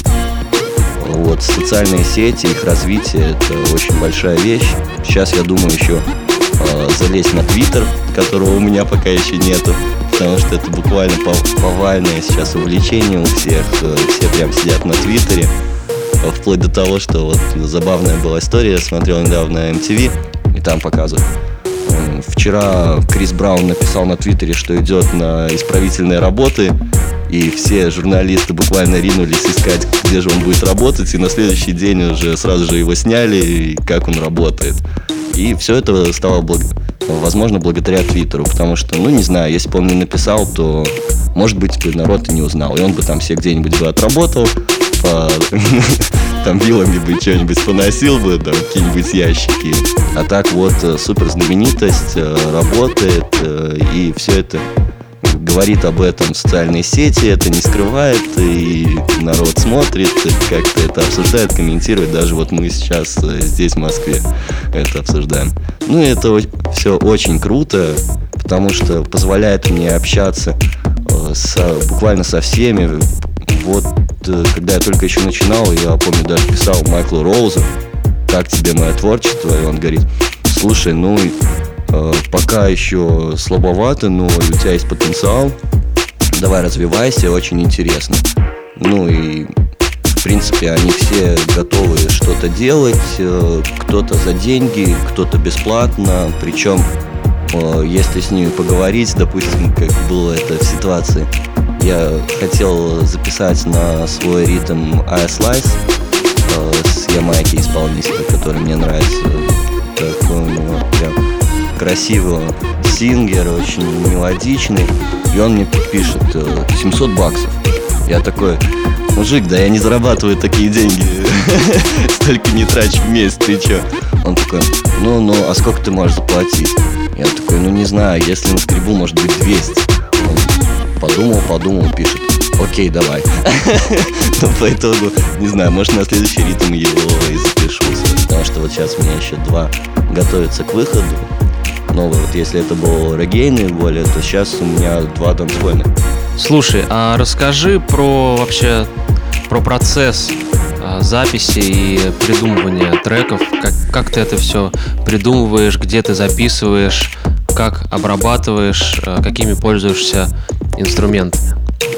вот, социальные сети, их развитие – это очень большая вещь. Сейчас я думаю еще залезть на Твиттер, которого у меня пока еще нету, потому что это буквально повальное сейчас увлечение у всех. Все прям сидят на Твиттере, вплоть до того, что вот забавная была история, я смотрел недавно MTV, и там показывают Вчера Крис Браун написал на Твиттере, что идет на исправительные работы, и все журналисты буквально ринулись искать, где же он будет работать, и на следующий день уже сразу же его сняли, и как он работает. И все это стало возможно благодаря Твиттеру, потому что, ну не знаю, если бы он не написал, то, может быть, народ и не узнал, и он бы там все где-нибудь бы отработал, там вилами бы что-нибудь поносил бы, там какие-нибудь ящики. А так вот супер знаменитость, работает, и все это говорит об этом в социальной сети, это не скрывает, и народ смотрит, как-то это обсуждает, комментирует. Даже вот мы сейчас здесь, в Москве, это обсуждаем. Ну и это все очень круто, потому что позволяет мне общаться буквально со всеми. Вот когда я только еще начинал, я помню, даже писал Майклу Роузу: как тебе мое творчество? И он говорит: слушай, ну пока еще слабовато, но у тебя есть потенциал, давай развивайся, очень интересно. Ну и в принципе они все готовы что-то делать, кто-то за деньги, кто-то бесплатно. Причем если с ними поговорить, допустим, как было это в ситуации, я хотел записать на свой ритм I Slice с Ямайки исполнителя, который мне нравится. Такой у него прям красивый сингер, очень мелодичный. И он мне пишет: $700. Я такой: мужик, да я не зарабатываю такие деньги, столько не трачу в месяц, ты чё? Он такой: ну, а сколько ты можешь заплатить? Я такой: ну не знаю, если на скребу, может быть 200. Он подумал, пишет: окей, давай. Но по итогу, не знаю, может на следующий ритм его и запишусь, потому что вот сейчас у меня еще 2 готовятся к выходу. Но вот если это был реггейный более, то сейчас у меня 2 танцпольных. Слушай, а расскажи про процесс записи и придумывания треков. Как ты это все придумываешь, где ты записываешь, как обрабатываешь, какими пользуешься инструментами?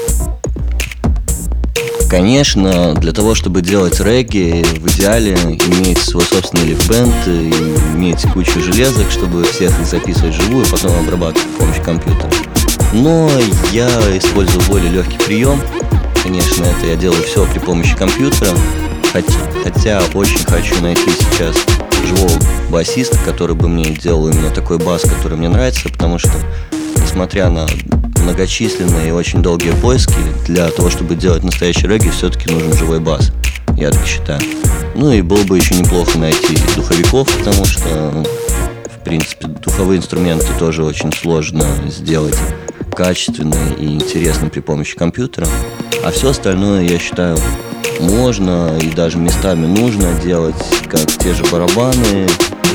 Конечно, для того, чтобы делать регги, в идеале иметь свой собственный лифт-бенд и иметь кучу железок, чтобы всех их записывать вживую, а потом обрабатывать с помощью компьютера. Но я использую более легкий прием. Конечно, это я делаю все при помощи компьютера. Хотя очень хочу найти сейчас живого басиста, который бы мне делал именно такой бас, который мне нравится, потому что, несмотря на многочисленные и очень долгие поиски, для того, чтобы делать настоящий регги, все-таки нужен живой бас, я так считаю. Ну и было бы еще неплохо найти духовиков, потому что, в принципе, духовые инструменты тоже очень сложно сделать качественно и интересно при помощи компьютера. А все остальное, я считаю, можно и даже местами нужно делать, как те же барабаны,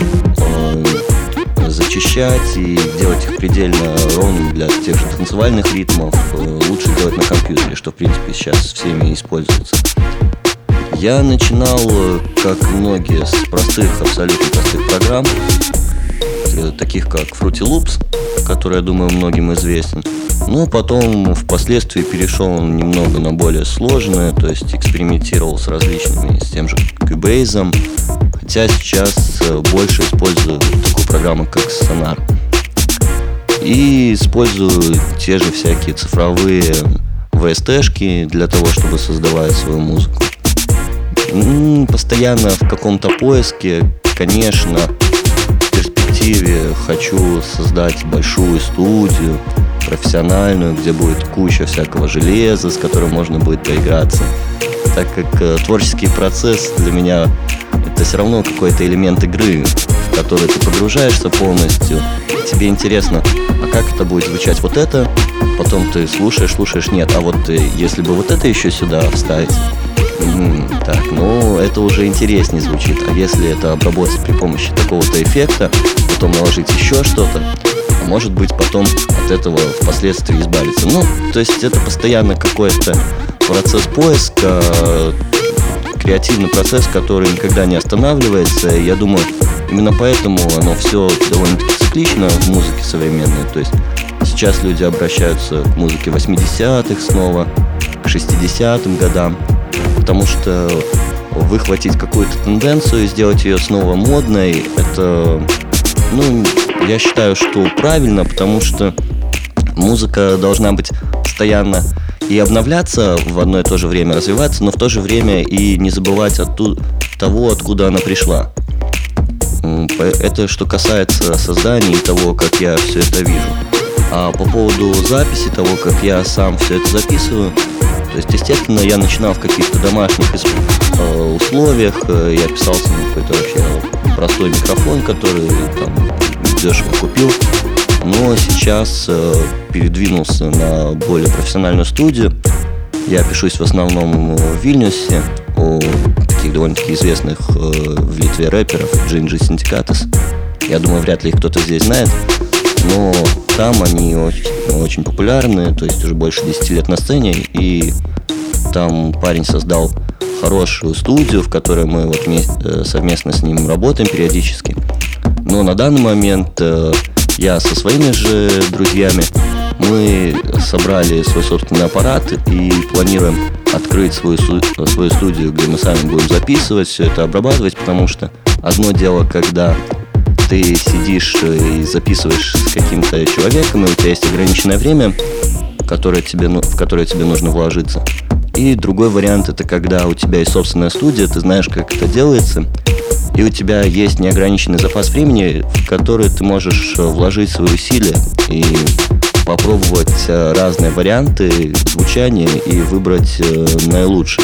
зачищать и делать их предельно ровными для тех же танцевальных ритмов. Лучше делать на компьютере, что в принципе сейчас всеми используется. Я начинал, как многие, с абсолютно простых программ, таких как Fruity Loops, который, я думаю, многим известен. Но потом впоследствии перешел немного на более сложное, то есть экспериментировал с различными, с тем же Cubase, хотя сейчас больше использую такую программу, как Sonar. И использую те же всякие цифровые VST-шки для того, чтобы создавать свою музыку. Постоянно в каком-то поиске, конечно, в перспективе хочу создать большую студию, профессиональную, где будет куча всякого железа, с которым можно будет поиграться. Так как творческий процесс для меня это все равно какой-то элемент игры, в который ты погружаешься полностью. Тебе интересно, а как это будет звучать вот это? Потом ты слушаешь, нет, а вот если бы вот это еще сюда вставить, так, ну это уже интереснее звучит. А если это обработать при помощи такого-то эффекта, потом наложить еще что-то, может быть, потом от этого впоследствии избавиться. Ну, то есть это постоянно какой-то процесс поиска, креативный процесс, который никогда не останавливается. Я думаю, именно поэтому оно все довольно-таки циклично в музыке современной. То есть сейчас люди обращаются к музыке 80-х снова, к 60-м годам, потому что выхватить какую-то тенденцию и сделать ее снова модной, это Ну, я считаю, что правильно, потому что музыка должна быть постоянно и обновляться в одно и то же время, развиваться, но в то же время и не забывать того, откуда она пришла. Это что касается создания и того, как я все это вижу. А по поводу записи, того, как я сам все это записываю, то есть, естественно, я начинал в каких-то домашних условиях, я писался на какой-то вообще простой микрофон, который там дешево купил, но сейчас передвинулся на более профессиональную студию. Я пишусь в основном в Вильнюсе у таких довольно-таки известных в Литве рэперов Джинджи Синдикатас. Я думаю, вряд ли их кто-то здесь знает, но там они очень популярны, то есть уже больше 10 лет на сцене, и там парень создал хорошую студию, в которой мы вот совместно с ним работаем периодически. Но на данный момент я со своими же друзьями, мы собрали свой собственный аппарат и планируем открыть свою студию, где мы сами будем записывать, все это обрабатывать, потому что одно дело, когда ты сидишь и записываешь с каким-то человеком, и у тебя есть ограниченное время, в которое тебе нужно вложиться. И другой вариант — это когда у тебя есть собственная студия, ты знаешь, как это делается, и у тебя есть неограниченный запас времени, в который ты можешь вложить свои усилия и попробовать разные варианты звучания и выбрать наилучший.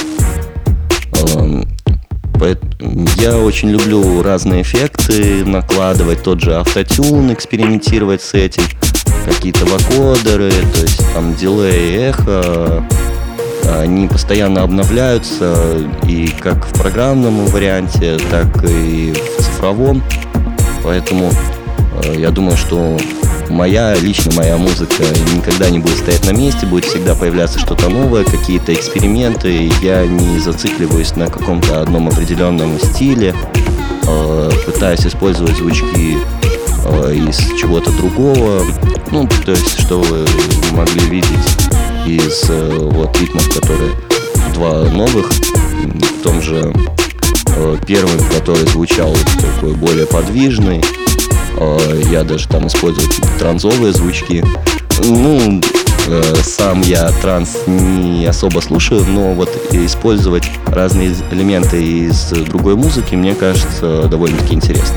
Я очень люблю разные эффекты накладывать, тот же автотюн, экспериментировать с этим, какие-то вокодеры, то есть там дилей, эхо, они постоянно обновляются и как в программном варианте, так и в цифровом, поэтому я думаю, что лично моя музыка никогда не будет стоять на месте, будет всегда появляться что-то новое, какие-то эксперименты. Я не зацикливаюсь на каком-то одном определенном стиле, пытаюсь использовать звучки из чего-то другого. Ну, то есть, что вы могли видеть из ритмов, которые два новых, в том же первый, который звучал такой более подвижный. Я даже там использую трансовые звучки. Ну, сам я транс не особо слушаю, но вот использовать разные элементы из другой музыки, мне кажется, довольно-таки интересно.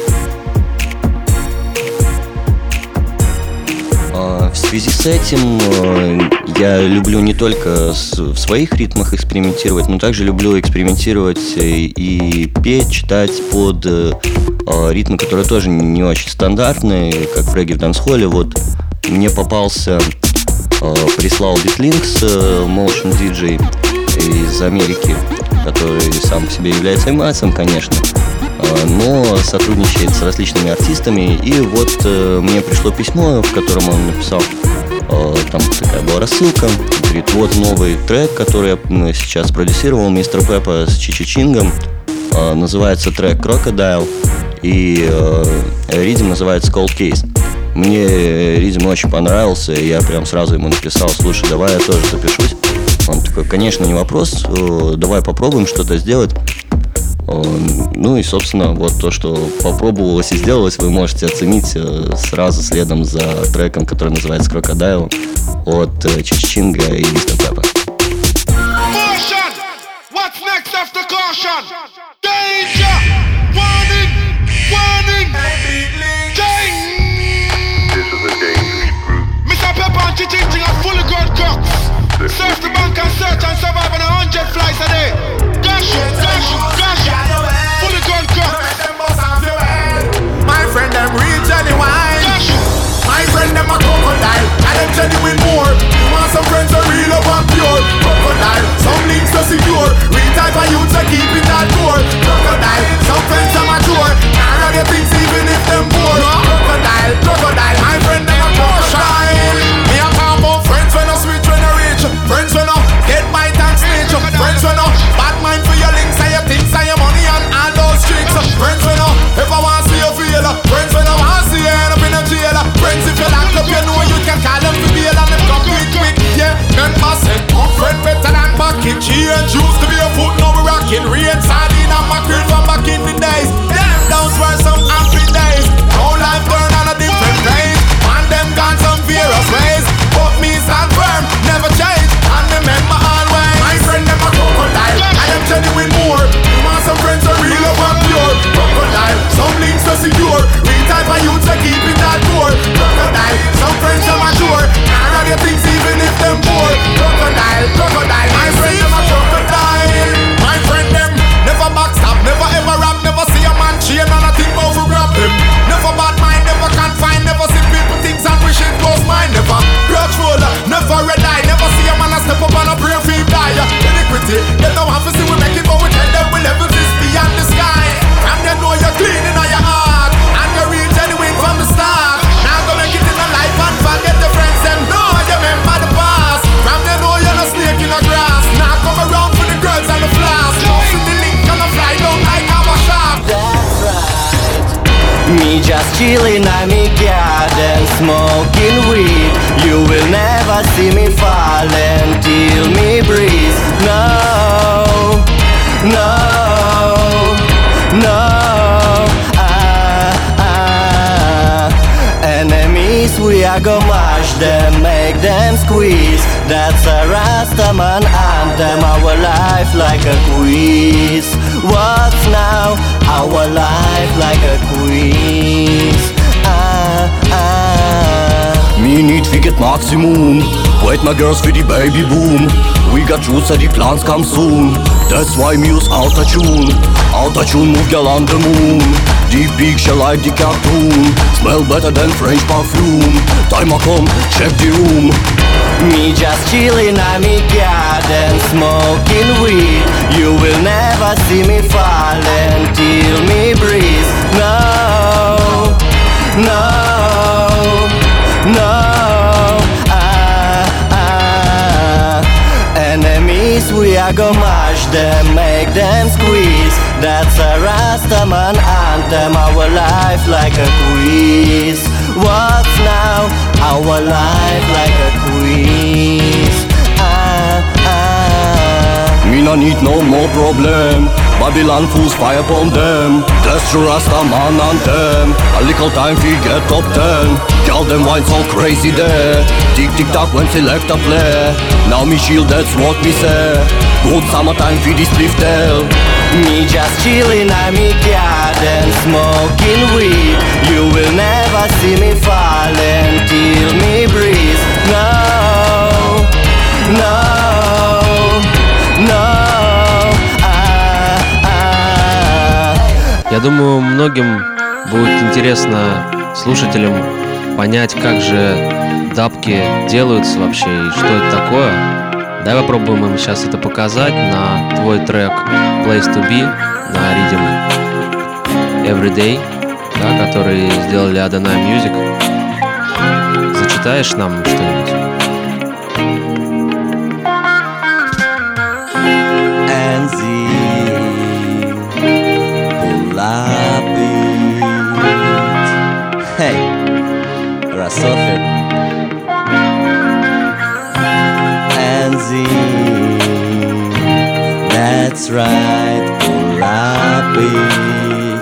В связи с этим я люблю не только в своих ритмах экспериментировать, но также люблю экспериментировать и петь, читать под ритмы, которые тоже не очень стандартные, как в регги в дансхолле. Вот мне попался, прислал Битлинкс, motion DJ из Америки, который сам по себе является анимацией, конечно, но сотрудничает с различными артистами. И вот мне пришло письмо, в котором он написал, там такая была рассылка, говорит, вот новый трек, который я сейчас продюсировал, Мистер Пеппа с Чичи Чингом, называется трек Crocodile, и ритм называется Cold Case. Мне ритм очень понравился, и я прям сразу ему написал, слушай, давай я тоже запишусь. Он такой, конечно, не вопрос, давай попробуем что-то сделать. Ну и, собственно, вот то, что попробовалось и сделалось, вы можете оценить сразу следом за треком, который называется Crocodile от Чичинга и Мистер Пеппа. Caution! What's next after caution? Danger! Warning! Warning! This is a dangerous group. Mr. Pepper and Chichinching are fully grown cocks. Search the bank and search and survive on 100 flies a day. Gosh, gosh, gosh. Fully grown cocks. My friend, them real genuine. My friend, them a crocodile. And them genuine more. You want some friends that real up and pure. Crocodile, some links to secure. Real type of youths that keep it that core. Crocodile, some friends are mature. None of your things even if them poor. Crocodile, crocodile. My friend, them a crocodile. Me a talk about friends when I switch when I reach. Friends when I get bite and snitch. Friends when I bad mind for your links and your things and your money and all those tricks. Friends when I if I want to see you feel. Friends when I want to see you end up in a jail. Friends if you locked up you know you can call them for bail and them come quick. Yeah, remember said one friend better than bucket. She and used to be a foot now we rocking. Me just chilling on me garden, smoking weed. You will never see me fall until me breathe. No, no, no. Enemies, we are go mash them, make them squeeze. That's a Rastaman anthem. Our life like a quiz. What's now? Our life like a quiz. Me need to get maximum. Wait my girls for the baby boom. We got roots and the plans come soon. That's why me use autotune. Autotune move girl on the moon. Deep picture like the cartoon. Smell better than French perfume. Time I come, check the room. Me just chilling on me garden, smoking weed. You will never see me fall until me breathe. No, no, no. Enemies, we are go mash them, make them squeeze. That's a Rastaman anthem. Our life like a quiz. What's now? Our life like a quiz. Me no need no more problem. Babylon fools fire upon them. That's the Rastaman anthem. A little time we get top 10. Girl them wine so crazy there. Tick tick tock when select a play. Now me shield, that's what me say. Good summertime for this spliff tell. Me just chilling on me garden, smoking weed. You will never see me fall until me breathe. No, no, no. Я думаю, многим будет интересно, слушателям, понять, как же дабки делаются вообще и что это такое. Давай попробуем им сейчас это показать на твой трек Place to Be на ритм Everyday, да, который сделали Adonai Music. Зачитаешь нам что-нибудь? Hey, Rasofir Anzi, that's right, pull up it.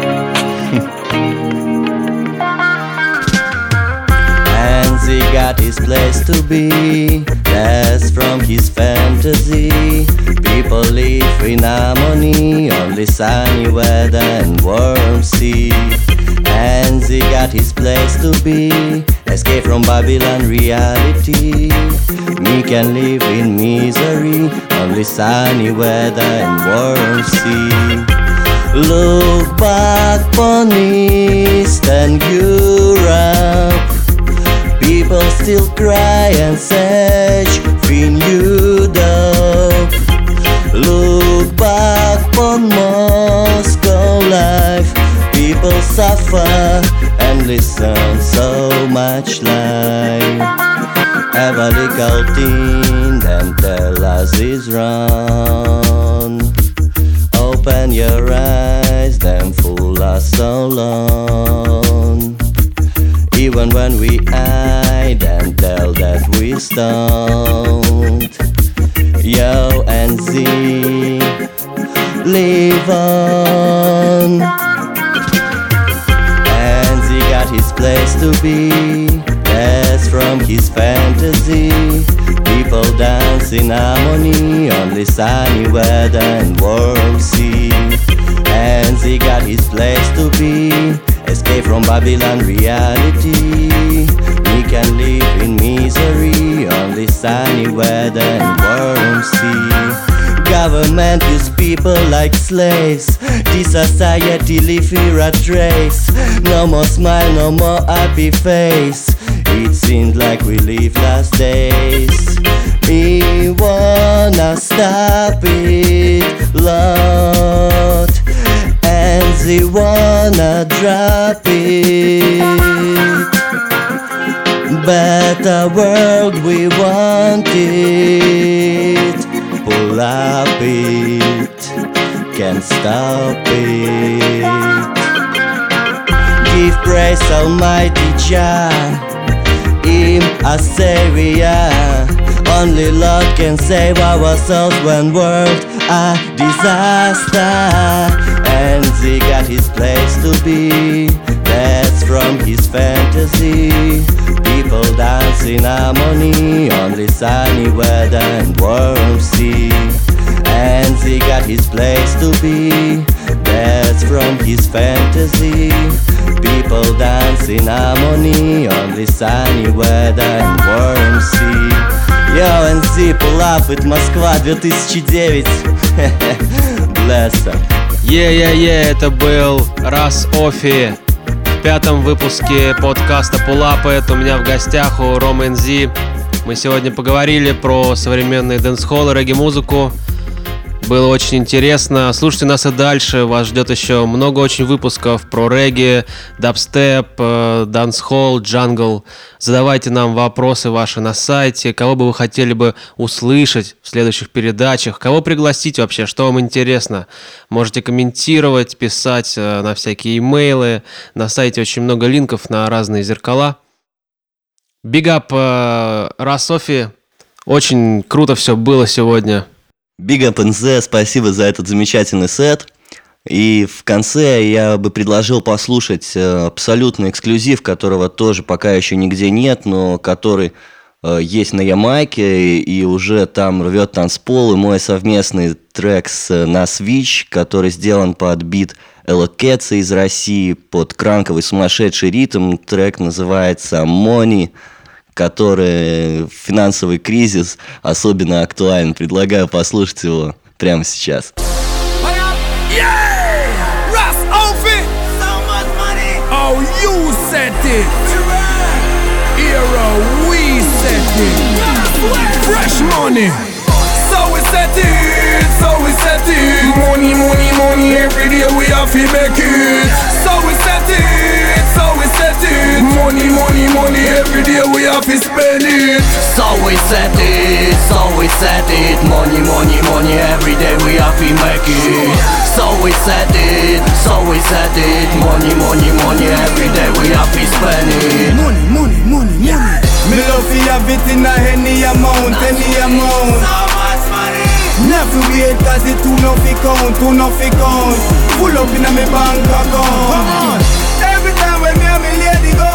Anzi got his place to be, that's from his fantasy. People live in harmony, only sunny weather and warm sea. Anzi got his place to be, escape from Babylon reality. Me can live in misery, only sunny weather and warm sea. Look back on Eastern Europe, people still cry and search for new dope. Look back on Moscow life, people suffer and listen so much life. Have a little thing and tell us is wrong. Open your eyes, them fool us so long. Even when we hide and tell that we stoned. Yo and Z, live on. Anzi got his place to be, that's from his fantasy. People dance in harmony, only sunny weather and warm sea. Anzi got his place to be, escape from Babylon reality. We can live in misery, only sunny weather and warm sea. Government use people like slaves. This society live in a trace. No more smile, no more happy face. It seems like we live last days. We wanna stop it, Lord, and they wanna drop it. Better world, we want it. Pull up it, can't stop it. give praise Almighty Jah, Him a Savior. Only Lord can save our souls when world a disaster. And he got his place to be, that's from his fantasy. People dance in harmony, only sunny weather and warm sea. And he got his place to be, that's from his fantasy. People dance in harmony, only sunny weather and warm sea. Yo, NZ, pull up, это Москва 2009. Bless up. Это был Раз Офи в 5-м выпуске подкаста Pull Up It. У меня в гостях у Ромы NZ. Мы сегодня поговорили про современный дэнс-холл и регги-музыку. Было очень интересно. Слушайте нас и дальше. Вас ждет еще много очень выпусков про регги, дабстеп, дансхолл, джангл. Задавайте нам вопросы ваши на сайте. Кого бы вы хотели бы услышать в следующих передачах? Кого пригласить вообще? Что вам интересно? Можете комментировать, писать на всякие имейлы. На сайте очень много линков на разные зеркала. Big up, Расофи. Очень круто все было сегодня. Big Up NZ, спасибо за этот замечательный сет. И в конце я бы предложил послушать абсолютный эксклюзив, которого тоже пока еще нигде нет, но который есть на Ямайке и уже там рвет танцпол. И мой совместный трек на Switch, который сделан под бит Элла Кетса из России, под кранковый сумасшедший ритм. Трек называется «Money», который финансовый кризис особенно актуален. Предлагаю послушать его прямо сейчас. Ras Ofi. So much money. Oh, you set it. Hero, we set it. Fresh money. So we set it. So we set it. Money, money, money. Every day we have to make it. So we set it. So we set it. Money, money, money. Every day we have to spend it. So we set it. So we set it. Money, money, money. Every day we have to make it. So we set it. So we set it. Money, money, money. Every day we have to spend it. Money, money, money, money. Me love to have it in any amount, any amount. So much money. Never wait, cause it too no fi count, too no fi count. Full up in a me bank account. Come on. Every time when me and me lady go,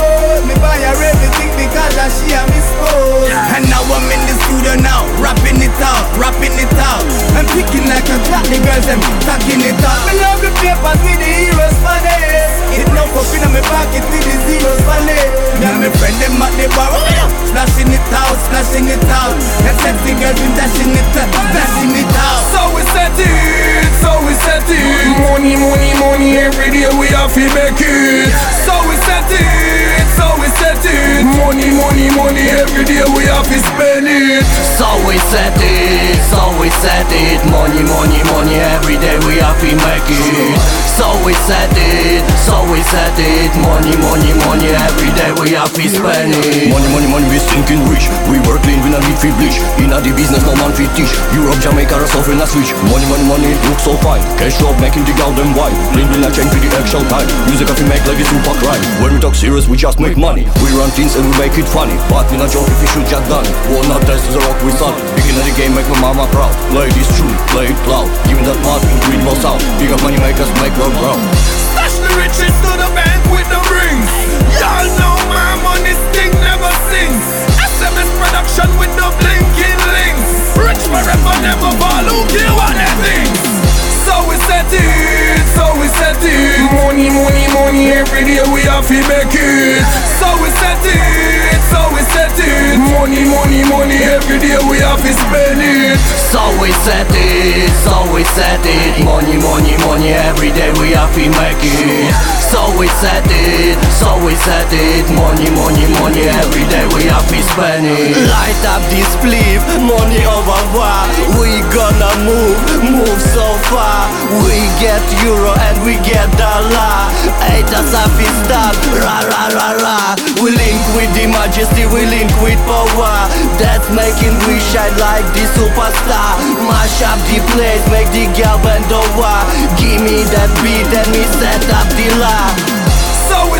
me buy her everything because of she and me spouse. And now I'm in the studio now, rapping it out, rapping it out. I'm picking like a clock, the girls them tacking it out. Me love the papers with the heroes for this. It no up in my pocket with the zeros for this. Me and my friend them at the bar, splashing it out, splashing it out. And sexy girls been dashing it up, dashing it out. So we set it, so we set it. Money, money, money, every day we have to make it. So we set it, so we set it. Money, money, money, every day we have to spend it. So we set it, so we set it. Money, money, money, every day we have to make it. So we set it, so we set it. Money, money, money, every day we have to spend it. Money, money, money, we thinking rich. We work clean, we not need free bleach. In the business, no man fit teach. Europe, Jamaica, us off in a switch. Money, money, money, look so fine. Cash up, making the girl them wine. Bling, bling, like chain for the actual time. Music if we make like a super crime. When we talk serious, we just make money. We run things and we make it funny. But we not joke if we should just done it. War not test the rock we solid. Beginning of the game, make my mama proud. Play this truly, play it loud. Giving that mouth, green boss out. Big up money makers, make world proud. Stash the riches to the bank with the rings. Y'all know my money sting never sings. SMS production with the blinking links. Rich forever, never fall, who care what they think. So we set it, so we set it. Money, money, money, every day we have to make it. So we set it, so we set it. Money, money, money, every day we have to spend it. So we set it, so we set it. Money, money, money, every day we have to make it. So we set it, so we set it. Money, money, money, every day we have to spend it. Light up this flip, money over war. We gonna move so far. We get euro and we get dollar. Haters have to stop, ra ra ra ra. We link with the majesty, we link with power. That's making we shine like the superstar. Mash up the place, make the girl bend over. Give me that beat and me set up the line. So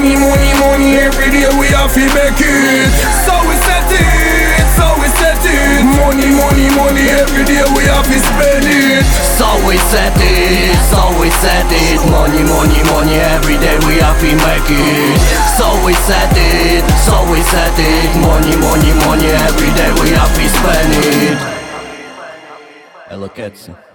money, money, money. Every day we have to make it. So we set it, so we set it. Money, money, money. Every day we have to spend it. So we set it, so we set it. Money, money, money. Every day we have to make it. So we set it, so we set it. Money, money, money. Every day we have to spend it. Ela Ketsi.